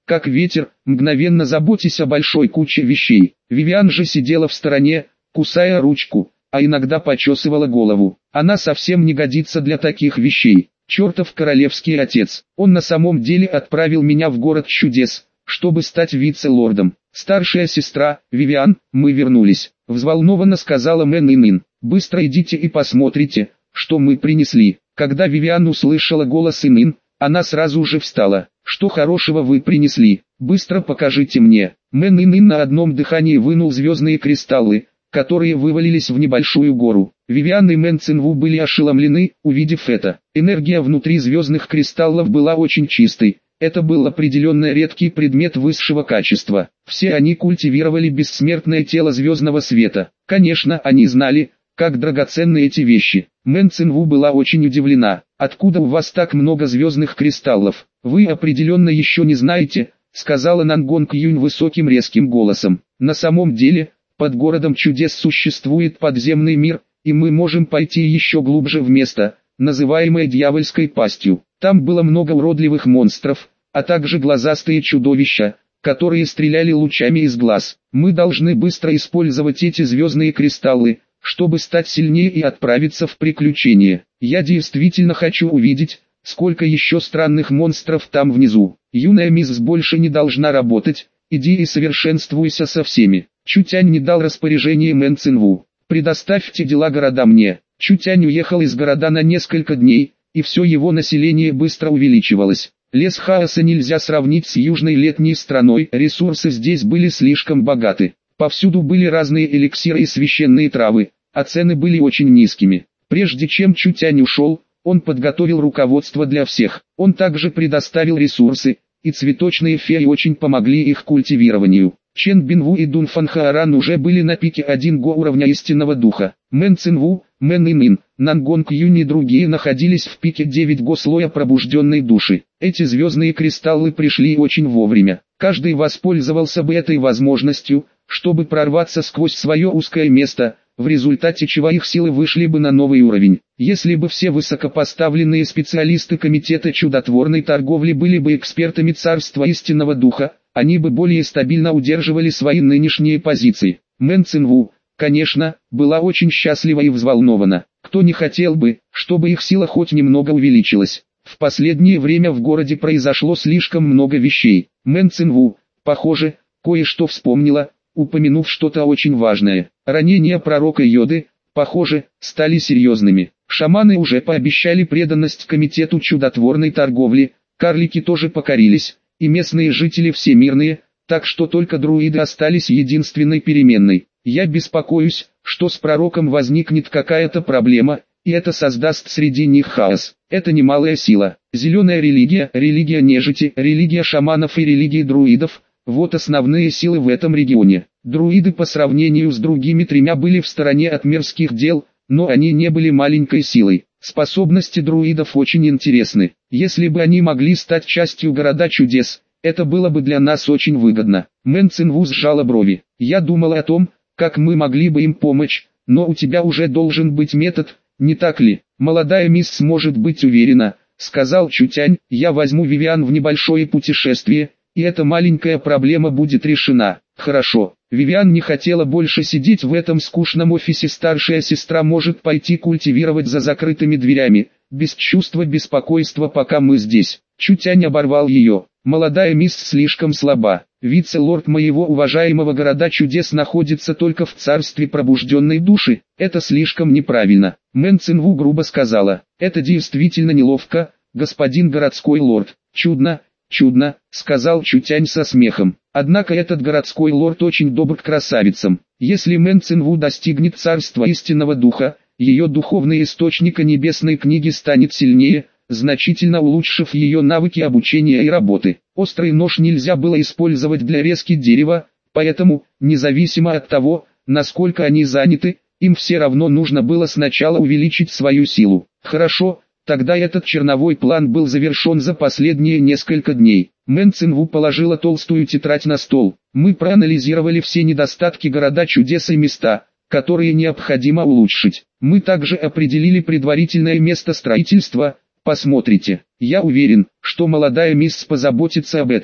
S1: как ветер, мгновенно заботясь о большой куче вещей. Вивиан же сидела в стороне, кусая ручку, а иногда почесывала голову. Она совсем не годится для таких вещей. Чертов королевский отец. Он на самом деле отправил меня в город чудес, чтобы стать вице-лордом. Старшая сестра, Вивиан, мы вернулись. Взволнованно сказала Мэн Инин. Быстро идите и посмотрите, что мы принесли. Когда Вивиан услышала голос Инин, она сразу же встала. Что хорошего вы принесли? Быстро покажите мне. Мэн Инин на одном дыхании вынул звездные кристаллы, которые вывалились в небольшую гору. Вивиан и Мэн Цинву были ошеломлены, увидев это. Энергия внутри звездных кристаллов была очень чистой. Это был определенно редкий предмет высшего качества. Все они культивировали бессмертное тело звездного света. Конечно, они знали, как драгоценны эти вещи. Мэн Цинву была очень удивлена. «Откуда у вас так много звездных кристаллов? Вы определенно еще не знаете», — сказала Нангонг Юнь высоким резким голосом. «На самом деле, под городом чудес существует подземный мир, и мы можем пойти еще глубже в место, называемое дьявольской пастью. Там было много уродливых монстров, а также глазастые чудовища, которые стреляли лучами из глаз. Мы должны быстро использовать эти звездные кристаллы, чтобы стать сильнее и отправиться в приключения. Я действительно хочу увидеть, сколько еще странных монстров там внизу. Юная мисс больше не должна работать, иди и совершенствуйся со всеми». Чутянь не дал распоряжение Мэн Цинву. «Предоставьте дела города мне». Чутянь уехал из города на несколько дней, и все его население быстро увеличивалось. Лес хаоса нельзя сравнить с южной летней страной, ресурсы здесь были слишком богаты. Повсюду были разные эликсиры и священные травы, а цены были очень низкими. Прежде чем Чутянь ушел, он подготовил руководство для всех. Он также предоставил ресурсы, и цветочные феи очень помогли их культивированию. Чен Бинву и Дун Фанхааран уже были на пике 1 уровня истинного духа. Мэн Цинву, Мэн Инин, Нангонг Юнь и другие находились в пике 9 слоя пробужденной души. Эти звездные кристаллы пришли очень вовремя. Каждый воспользовался бы этой возможностью, чтобы прорваться сквозь свое узкое место, в результате чего их силы вышли бы на новый уровень. Если бы все высокопоставленные специалисты Комитета чудотворной торговли были бы экспертами Царства истинного духа, они бы более стабильно удерживали свои нынешние позиции. Мэн Цинву, конечно, была очень счастлива и взволнована. Кто не хотел бы, чтобы их сила хоть немного увеличилась? В последнее время в городе произошло слишком много вещей. Мэн Цинву, похоже, кое-что вспомнила, упомянув что-то очень важное. Ранения пророка Йоды, похоже, стали серьезными. Шаманы уже пообещали преданность Комитету чудотворной торговли, карлики тоже покорились, и местные жители все мирные, так что только друиды остались единственной переменной. Я беспокоюсь, что с пророком возникнет какая-то проблема, и это создаст среди них хаос. Это немалая сила. Зеленая религия, религия нежити, религия шаманов и религия друидов – вот основные силы в этом регионе. Друиды по сравнению с другими тремя были в стороне от мирских дел, но они не были маленькой силой. Способности друидов очень интересны. Если бы они могли стать частью города чудес, это было бы для нас очень выгодно. Мэн Цинву сжала брови. Я думала о том, как мы могли бы им помочь, но у тебя уже должен быть метод, не так ли? Молодая мисс может быть уверена, сказал Чутянь, я возьму Вивиан в небольшое путешествие, и эта маленькая проблема будет решена. Хорошо. Вивиан не хотела больше сидеть в этом скучном офисе. Старшая сестра может пойти культивировать за закрытыми дверями, без чувства беспокойства, пока мы здесь. Чутянь оборвал ее. Молодая мисс слишком слаба. Вице-лорд моего уважаемого города чудес находится только в царстве пробужденной души. Это слишком неправильно. Мэн Цинву грубо сказала. Это действительно неловко, господин городской лорд. Чудно. «Чудно», — сказал Чутянь со смехом. «Однако этот городской лорд очень добр к красавицам. Если Мэн Цинву достигнет царства истинного духа, ее духовный источник небесной книги станет сильнее, значительно улучшив ее навыки обучения и работы. Острый нож нельзя было использовать для резки дерева, поэтому, независимо от того, насколько они заняты, им все равно нужно было сначала увеличить свою силу. Хорошо. Тогда этот черновой план был завершен за последние несколько дней. Мэн Цинву положила толстую тетрадь на стол. Мы проанализировали все недостатки города чудес и места, которые необходимо улучшить. Мы также определили предварительное место строительства. Посмотрите. Я уверен, что молодая мисс позаботится об этом.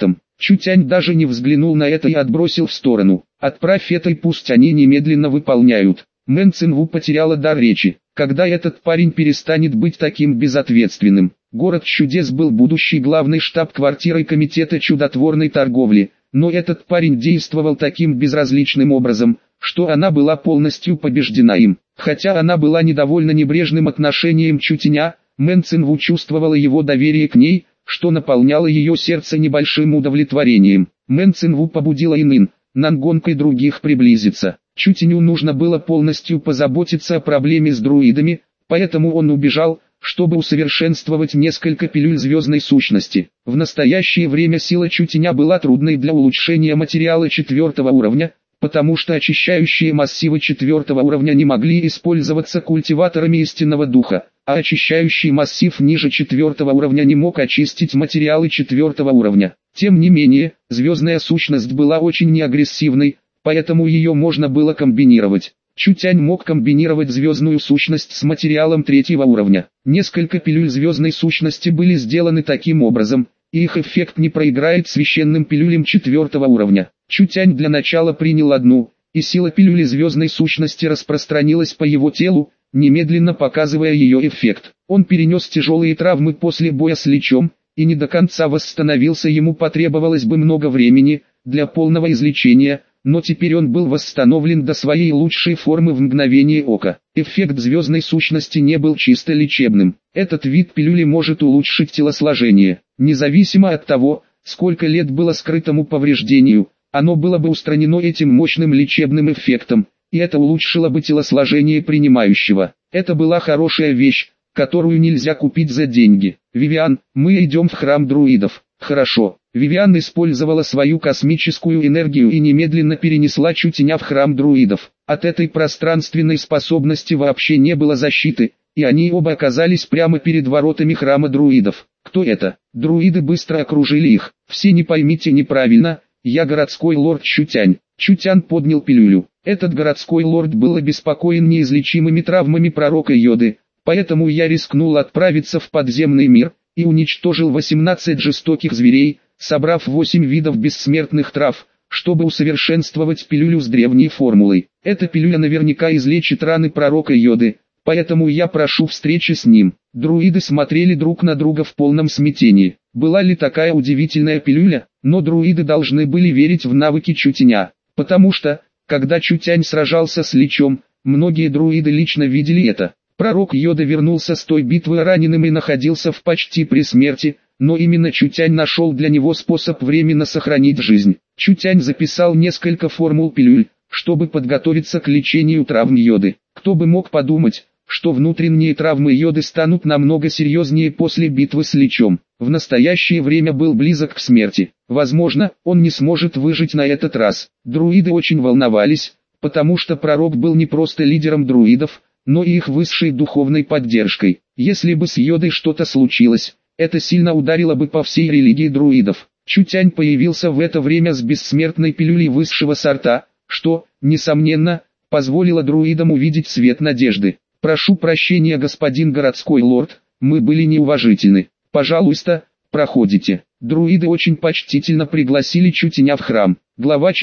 S1: Чутянь даже не взглянул на это и отбросил в сторону. «Отправь это и пусть они немедленно выполняют». Мэн Цинву потеряла дар речи. Когда этот парень перестанет быть таким безответственным? Город чудес был будущей главной штаб-квартирой комитета чудотворной торговли, но этот парень действовал таким безразличным образом, что она была полностью побеждена им. Хотя она была недовольна небрежным отношением Чутяня, Мэн Цинву чувствовала его доверие к ней, что наполняло ее сердце небольшим удовлетворением. Мэн Цинву побудила Инын, Нангонг и других приблизиться. Чутяню нужно было полностью позаботиться о проблеме с друидами, поэтому он убежал, чтобы усовершенствовать несколько пилюль звездной сущности. В настоящее время сила Чутяня была трудной для улучшения материала 4 уровня, потому что очищающие массивы 4 уровня не могли использоваться культиваторами истинного духа, а очищающий массив ниже 4 уровня не мог очистить материалы 4 уровня. Тем не менее, звездная сущность была очень неагрессивной, поэтому ее можно было комбинировать. Чутянь мог комбинировать звездную сущность с материалом 3 уровня. Несколько пилюль звездной сущности были сделаны таким образом, и их эффект не проиграет священным пилюлям 4 уровня. Чутянь для начала принял одну, и сила пилюли звездной сущности распространилась по его телу, немедленно показывая ее эффект. Он перенес тяжелые травмы после боя с Личом, и не до конца восстановился, ему потребовалось бы много времени для полного излечения, но теперь он был восстановлен до своей лучшей формы в мгновение ока. Эффект звездной сущности не был чисто лечебным. Этот вид пилюли может улучшить телосложение. Независимо от того, сколько лет было скрытому повреждению, оно было бы устранено этим мощным лечебным эффектом, и это улучшило бы телосложение принимающего. Это была хорошая вещь, которую нельзя купить за деньги. «Вивиан, мы идем в храм друидов». «Хорошо». Вивиан использовала свою космическую энергию и немедленно перенесла Чутяня в храм друидов. От этой пространственной способности вообще не было защиты, и они оба оказались прямо перед воротами храма друидов. Кто это? Друиды быстро окружили их. «Все не поймите неправильно, я городской лорд Чутянь». Чутянь поднял пилюлю. Этот городской лорд был обеспокоен неизлечимыми травмами пророка Йоды, поэтому я рискнул отправиться в подземный мир и уничтожил 18 жестоких зверей, собрав 8 видов бессмертных трав, чтобы усовершенствовать пилюлю с древней формулой. Эта пилюля наверняка излечит раны пророка Йоды, поэтому я прошу встречи с ним. Друиды смотрели друг на друга в полном смятении. Была ли такая удивительная пилюля? Но друиды должны были верить в навыки Чутяня, потому что, когда Чутянь сражался с Личом, многие друиды лично видели это. Пророк Йода вернулся с той битвы раненым и находился в почти при смерти, но именно Чутянь нашел для него способ временно сохранить жизнь. Чутянь записал несколько формул пилюль, чтобы подготовиться к лечению травм Йоды. Кто бы мог подумать, что внутренние травмы Йоды станут намного серьезнее после битвы с Личом. В настоящее время был близок к смерти. Возможно, он не сможет выжить на этот раз. Друиды очень волновались, потому что пророк был не просто лидером друидов, но и их высшей духовной поддержкой. Если бы с Йодой что-то случилось, это сильно ударило бы по всей религии друидов. Чутянь появился в это время с бессмертной пилюлей высшего сорта, что, несомненно, позволило друидам увидеть свет надежды. «Прошу прощения, господин городской лорд, мы были неуважительны. Пожалуйста, проходите». Друиды очень почтительно пригласили Чутяня в храм. Глава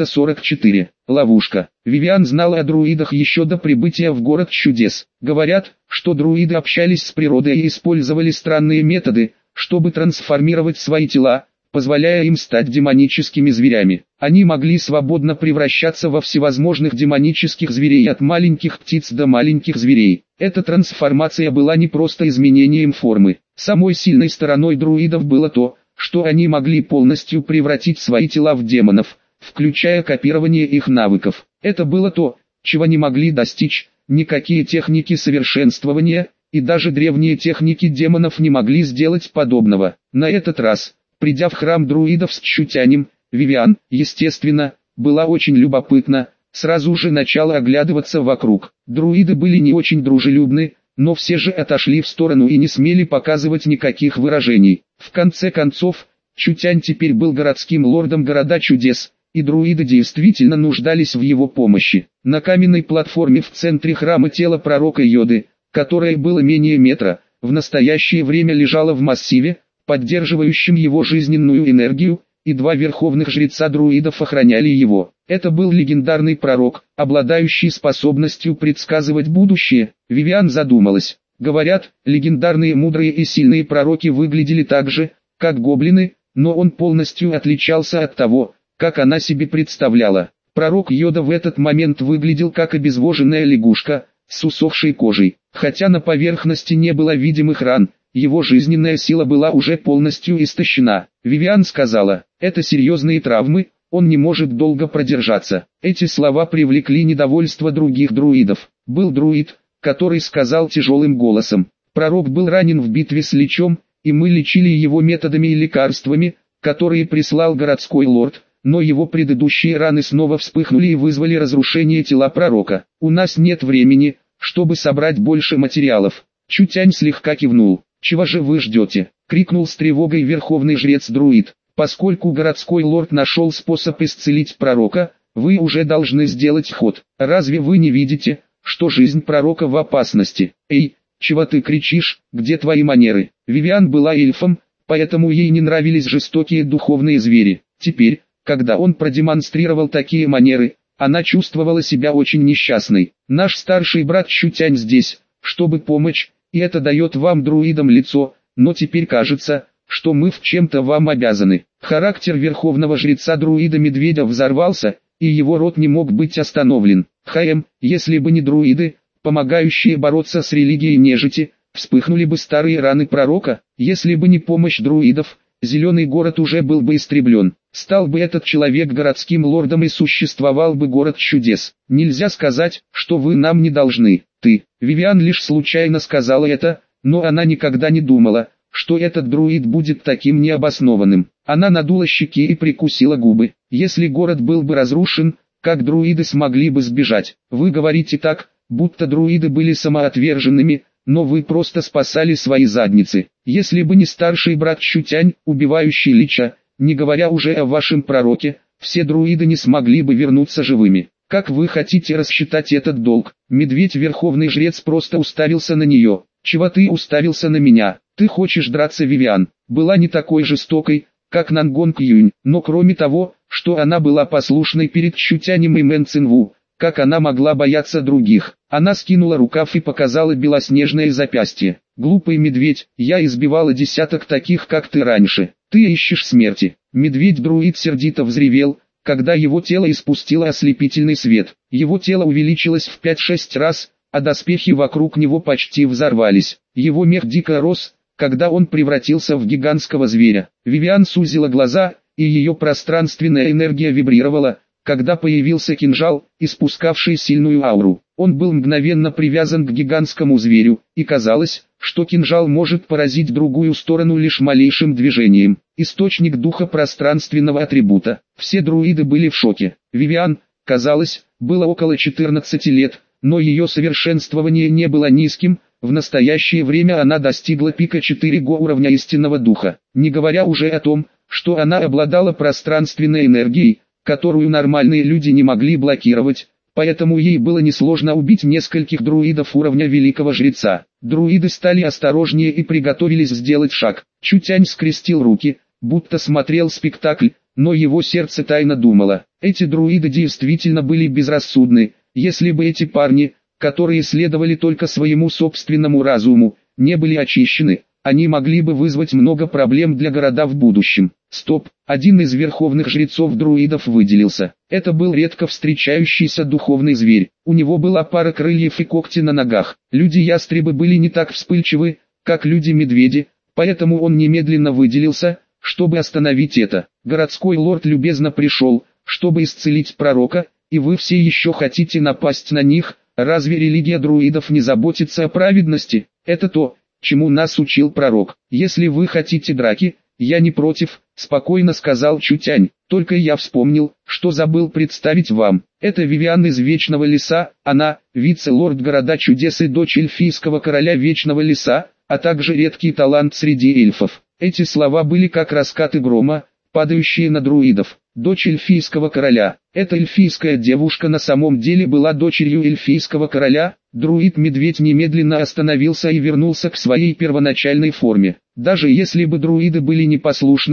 S1: 444. Ловушка. Вивиан знала о друидах еще до прибытия в город чудес. Говорят, что друиды общались с природой и использовали странные методы, чтобы трансформировать свои тела, позволяя им стать демоническими зверями. Они могли свободно превращаться во всевозможных демонических зверей, от маленьких птиц до маленьких зверей. Эта трансформация была не просто изменением формы. Самой сильной стороной друидов было то, что они могли полностью превратить свои тела в демонов, включая копирование их навыков. Это было то, чего не могли достичь никакие техники совершенствования, и даже древние техники демонов не могли сделать подобного. На этот раз, придя в храм друидов с Чутянем, Вивиан, естественно, была очень любопытна, сразу же начала оглядываться вокруг. Друиды были не очень дружелюбны, но все же отошли в сторону и не смели показывать никаких выражений. В конце концов, Чутянь теперь был городским лордом города чудес, и друиды действительно нуждались в его помощи. На каменной платформе в центре храма тело пророка Йоды, которое было менее метра, в настоящее время лежало в массиве, поддерживающем его жизненную энергию, и 2 верховных жреца друидов охраняли его. Это был легендарный пророк, обладающий способностью предсказывать будущее. Вивиан задумалась. Говорят, легендарные мудрые и сильные пророки выглядели так же, как гоблины, но он полностью отличался от того, как она себе представляла. Пророк Йода в этот момент выглядел как обезвоженная лягушка, с усохшей кожей. Хотя на поверхности не было видимых ран, его жизненная сила была уже полностью истощена. Вивиан сказала, это серьезные травмы, он не может долго продержаться. Эти слова привлекли недовольство других друидов. Был друид, который сказал тяжелым голосом, пророк был ранен в битве с Личом, и мы лечили его методами и лекарствами, которые прислал городской лорд, но его предыдущие раны снова вспыхнули и вызвали разрушение тела пророка. У нас нет времени, чтобы собрать больше материалов. Чутянь слегка кивнул. «Чего же вы ждете?» — крикнул с тревогой верховный жрец-друид. «Поскольку городской лорд нашел способ исцелить пророка, вы уже должны сделать ход. Разве вы не видите, что жизнь пророка в опасности? Эй, чего ты кричишь, где твои манеры?» Вивиан была эльфом, поэтому ей не нравились жестокие духовные звери. Теперь, когда он продемонстрировал такие манеры, она чувствовала себя очень несчастной. «Наш старший брат Чутянь здесь, чтобы помочь, и это дает вам, друидам, лицо, но теперь кажется, что мы в чем-то вам обязаны». Характер верховного жреца друида Медведя взорвался, и его рот не мог быть остановлен. Если бы не друиды, помогающие бороться с религией нежити, вспыхнули бы старые раны пророка. Если бы не помощь друидов, Зеленый город уже был бы истреблен. Стал бы этот человек городским лордом и существовал бы город чудес. Нельзя сказать, что вы нам не должны. Вивиан лишь случайно сказала это, но она никогда не думала, что этот друид будет таким необоснованным. Она надула щеки и прикусила губы. Если город был бы разрушен, как друиды смогли бы сбежать? Вы говорите так, будто друиды были самоотверженными, но вы просто спасали свои задницы. Если бы не старший брат Чутянь, убивающий Лича, не говоря уже о вашем пророке, все друиды не смогли бы вернуться живыми. Как вы хотите рассчитать этот долг? Медведь верховный жрец просто уставился на нее. Чего ты уставился на меня? Ты хочешь драться? Вивиан была не такой жестокой, как Нангонг Юнь, но кроме того, что она была послушной перед Чутянем и Мэн Цинву, как она могла бояться других? Она скинула рукав и показала белоснежное запястье. Глупый медведь, я избивала десяток таких, как ты раньше. Ты ищешь смерти. Медведь-друид сердито взревел, когда его тело испустило ослепительный свет. Его тело увеличилось в 5-6 раз, а доспехи вокруг него почти взорвались. Его мех дико рос, когда он превратился в гигантского зверя. Вивиан сузила глаза, и ее пространственная энергия вибрировала, когда появился кинжал, испускавший сильную ауру. Он был мгновенно привязан к гигантскому зверю, и казалось, что кинжал может поразить другую сторону лишь малейшим движением. Источник духа пространственного атрибута. Все друиды были в шоке. Вивиан, казалось, было около 14 лет, но ее совершенствование не было низким. В настоящее время она достигла пика 4 уровня истинного духа, не говоря уже о том, что она обладала пространственной энергией, которую нормальные люди не могли блокировать, поэтому ей было несложно убить нескольких друидов уровня великого жреца. Друиды стали осторожнее и приготовились сделать шаг. Чутянь скрестил руки, будто смотрел спектакль, но его сердце тайно думало. Эти друиды действительно были безрассудны. Если бы эти парни, которые следовали только своему собственному разуму, не были очищены, они могли бы вызвать много проблем для города в будущем. Стоп, один из верховных жрецов друидов выделился. Это был редко встречающийся духовный зверь. У него была пара крыльев и когти на ногах. Люди-ястребы были не так вспыльчивы, как люди-медведи, поэтому он немедленно выделился, чтобы остановить это. Городской лорд любезно пришел, чтобы исцелить пророка, и вы все еще хотите напасть на них? Разве религия друидов не заботится о праведности? Это то, чему нас учил пророк. Если вы хотите драки, я не против, спокойно сказал Чутянь. Только я вспомнил, что забыл представить вам. Это Вивиан из Вечного Леса, она, вице-лорд города чудес и дочь эльфийского короля Вечного Леса, а также редкий талант среди эльфов. Эти слова были как раскаты грома, падающие на друидов. Дочь эльфийского короля. Эта эльфийская девушка на самом деле была дочерью эльфийского короля. Друид-медведь немедленно остановился и вернулся к своей первоначальной форме. Даже если бы друиды были непослушными,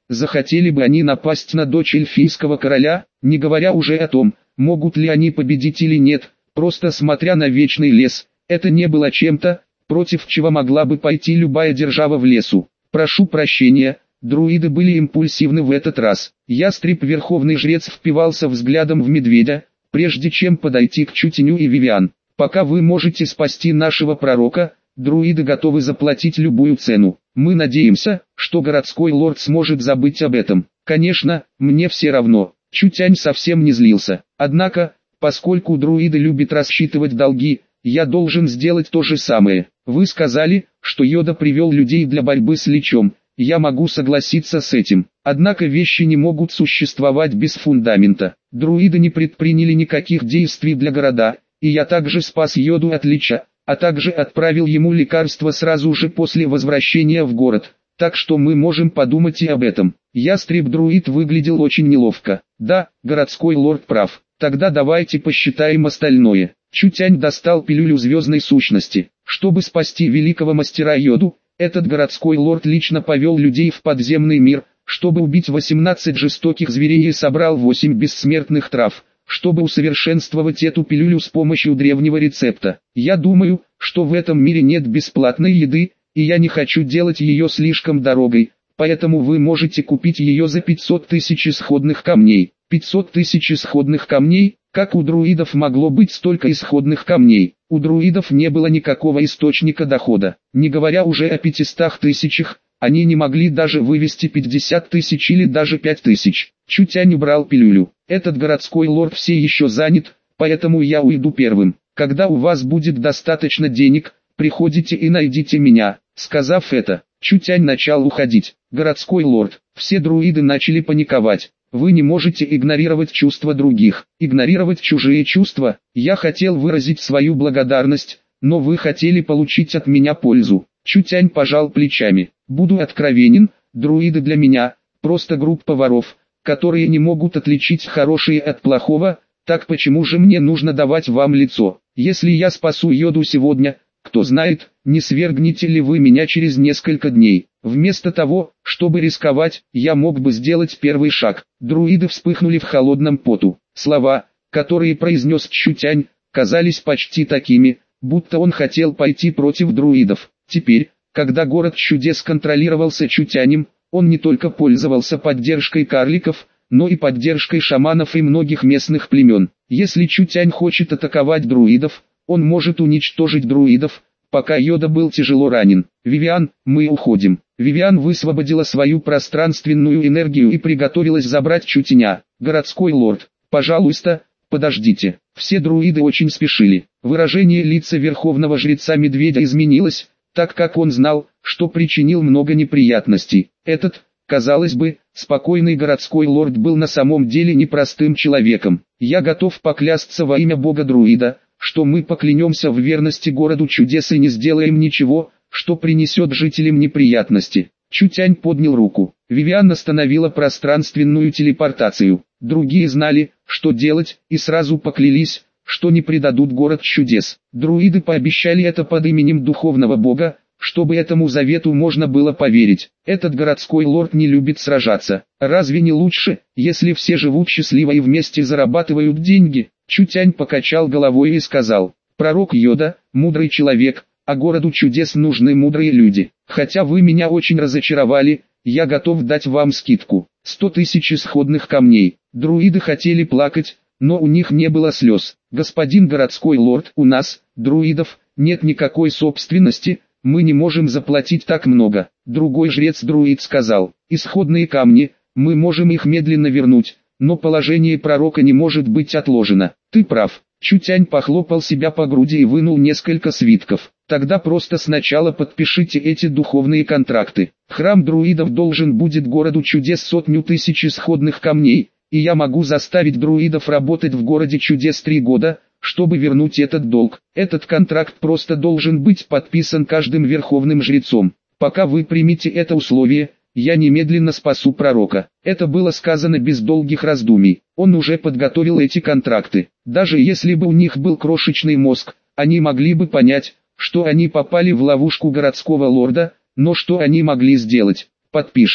S1: захотели бы они напасть на дочь эльфийского короля, не говоря уже о том, могут ли они победить или нет, просто смотря на вечный лес, это не было чем-то, против чего могла бы пойти любая держава в лесу. Прошу прощения, друиды были импульсивны в этот раз. Ястреб Верховный Жрец впивался взглядом в медведя, прежде чем подойти к Чутеню и Вивиан. Пока вы можете спасти нашего пророка, друиды готовы заплатить любую цену. Мы надеемся, что городской лорд сможет забыть об этом. Конечно, мне все равно. Чутянь совсем не злился. Однако, поскольку друиды любят рассчитывать долги, я должен сделать то же самое. Вы сказали, что Йода привел людей для борьбы с Личом. Я могу согласиться с этим. Однако вещи не могут существовать без фундамента. Друиды не предприняли никаких действий для города, и я также спас Йоду от Лича, а также отправил ему лекарство сразу же после возвращения в город. Так что мы можем подумать и об этом. Ястреб-друид выглядел очень неловко. Да, городской лорд прав. Тогда давайте посчитаем остальное. Чутянь достал пилюлю звездной сущности. Чтобы спасти великого мастера Йоду, этот городской лорд лично повел людей в подземный мир, чтобы убить 18 жестоких зверей и собрал 8 бессмертных трав, чтобы усовершенствовать эту пилюлю с помощью древнего рецепта. Я думаю, что в этом мире нет бесплатной еды, и я не хочу делать ее слишком дорогой, поэтому вы можете купить ее за 500 тысяч исходных камней. 500 тысяч исходных камней? Как у друидов могло быть столько исходных камней? У друидов не было никакого источника дохода. Не говоря уже о 500 тысячах, они не могли даже вывести 50 тысяч или даже 5 тысяч. Чутянь убрал пилюлю. Этот городской лорд все еще занят, поэтому я уйду первым. Когда у вас будет достаточно денег, приходите и найдите меня. Сказав это, Чутянь начал уходить. Городской лорд, все друиды начали паниковать. Вы не можете игнорировать чувства других. Игнорировать чужие чувства? Я хотел выразить свою благодарность, но вы хотели получить от меня пользу. Чутянь пожал плечами. Буду откровенен, друиды для меня просто группа воров, которые не могут отличить хорошее от плохого. Так почему же мне нужно давать вам лицо? Если я спасу Йоду сегодня, кто знает, не свергнете ли вы меня через несколько дней. Вместо того, чтобы рисковать, я мог бы сделать первый шаг. Друиды вспыхнули в холодном поту. Слова, которые произнес Чутянь, казались почти такими, будто он хотел пойти против друидов. Теперь, когда город чудес контролировался Чутянем, он не только пользовался поддержкой карликов, но и поддержкой шаманов и многих местных племен. Если Чутянь хочет атаковать друидов, он может уничтожить друидов, пока Йода был тяжело ранен. Вивиан, мы уходим. Вивиан высвободила свою пространственную энергию и приготовилась забрать Чутяня. Городской лорд, пожалуйста, подождите. Все друиды очень спешили. Выражение лица верховного жреца медведя изменилось, так как он знал, что причинил много неприятностей. Этот, казалось бы, спокойный городской лорд был на самом деле непростым человеком. Я готов поклясться во имя бога друида, что мы поклянемся в верности городу чудес и не сделаем ничего, что принесет жителям неприятности. Чутянь поднял руку. Вивиан остановила пространственную телепортацию. Другие знали, что делать, и сразу поклялись, что не предадут город чудес. Друиды пообещали это под именем духовного бога, чтобы этому завету можно было поверить. Этот городской лорд не любит сражаться. Разве не лучше, если все живут счастливо и вместе зарабатывают деньги? Чутянь покачал головой и сказал: пророк Йода, мудрый человек, а городу чудес нужны мудрые люди. Хотя вы меня очень разочаровали, я готов дать вам скидку. 100 тысяч исходных камней. Друиды хотели плакать, но у них не было слез. Господин городской лорд, у нас, друидов, нет никакой собственности, мы не можем заплатить так много. Другой жрец-друид сказал: исходные камни, мы можем их медленно вернуть, но положение пророка не может быть отложено. Ты прав. Чутянь похлопал себя по груди и вынул несколько свитков. Тогда просто сначала подпишите эти духовные контракты. Храм друидов должен будет городу чудес 100 тысяч исходных камней, и я могу заставить друидов работать в городе чудес 3 года, чтобы вернуть этот долг. Этот контракт просто должен быть подписан каждым верховным жрецом. Пока вы примете это условие, я немедленно спасу пророка. Это было сказано без долгих раздумий. Он уже подготовил эти контракты. Даже если бы у них был крошечный мозг, они могли бы понять, что они попали в ловушку городского лорда, но что они могли сделать? Подпишем.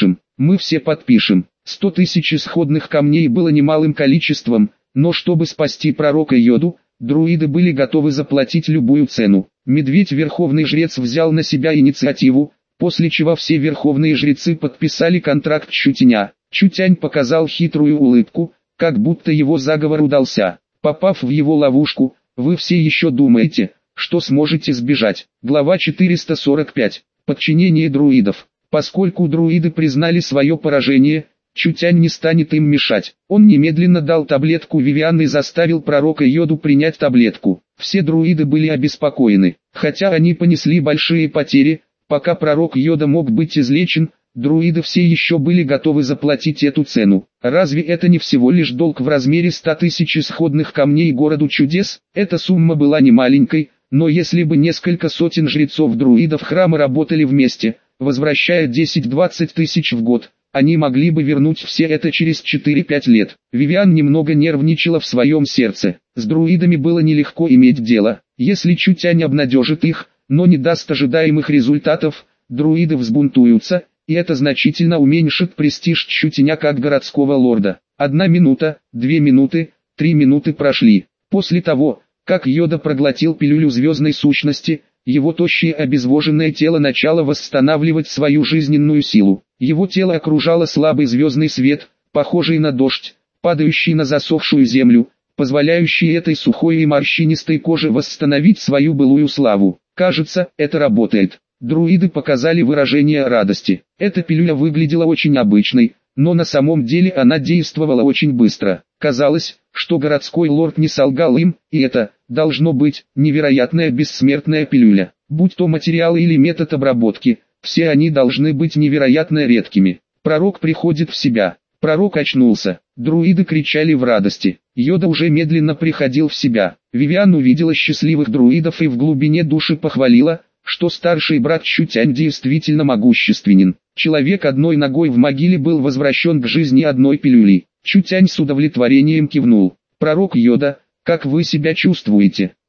S1: мы все подпишем. 100 тысяч исходных камней было немалым количеством, но чтобы спасти пророка Йоду, друиды были готовы заплатить любую цену. Медведь-верховный жрец взял на себя инициативу, после чего все верховные жрецы подписали контракт Чутяня. Чутянь показал хитрую улыбку, как будто его заговор удался. Попав в его ловушку, вы все еще думаете, что сможете сбежать. Глава 445. Подчинение друидов. Поскольку друиды признали свое поражение, Чутянь не станет им мешать. Он немедленно дал таблетку Вивиан и заставил пророка Йоду принять таблетку. Все друиды были обеспокоены, хотя они понесли большие потери. Пока пророк Йода мог быть излечен, друиды все еще были готовы заплатить эту цену. Разве это не всего лишь долг в размере 100 тысяч исходных камней городу чудес? Эта сумма была не маленькой, но если бы несколько сотен жрецов-друидов храма работали вместе, возвращая 10-20 тысяч в год, они могли бы вернуть все это через 4-5 лет. Вивиан немного нервничала в своем сердце. С друидами было нелегко иметь дело. Если Чутянь обнадежит их, но не даст ожидаемых результатов, друиды взбунтуются, и это значительно уменьшит престиж Чутяня как городского лорда. 1 минута, 2 минуты, 3 минуты прошли. После того, как Йода проглотил пилюлю звездной сущности, его тощее обезвоженное тело начало восстанавливать свою жизненную силу. Его тело окружало слабый звездный свет, похожий на дождь, падающий на засохшую землю, позволяющий этой сухой и морщинистой коже восстановить свою былую славу. Кажется, это работает. Друиды показали выражение радости. Эта пилюля выглядела очень обычной, но на самом деле она действовала очень быстро. Казалось, что городской лорд не солгал им, и это, должно быть, невероятная бессмертная пилюля. Будь то материалы или метод обработки, все они должны быть невероятно редкими. Пророк приходит в себя. Пророк очнулся. Друиды кричали в радости. Йода уже медленно приходил в себя. Вивиан увидела счастливых друидов и в глубине души похвалила, что старший брат Чутянь действительно могущественен. Человек одной ногой в могиле был возвращен к жизни одной пилюлей. Чутянь с удовлетворением кивнул. «Пророк Йода, как вы себя чувствуете?»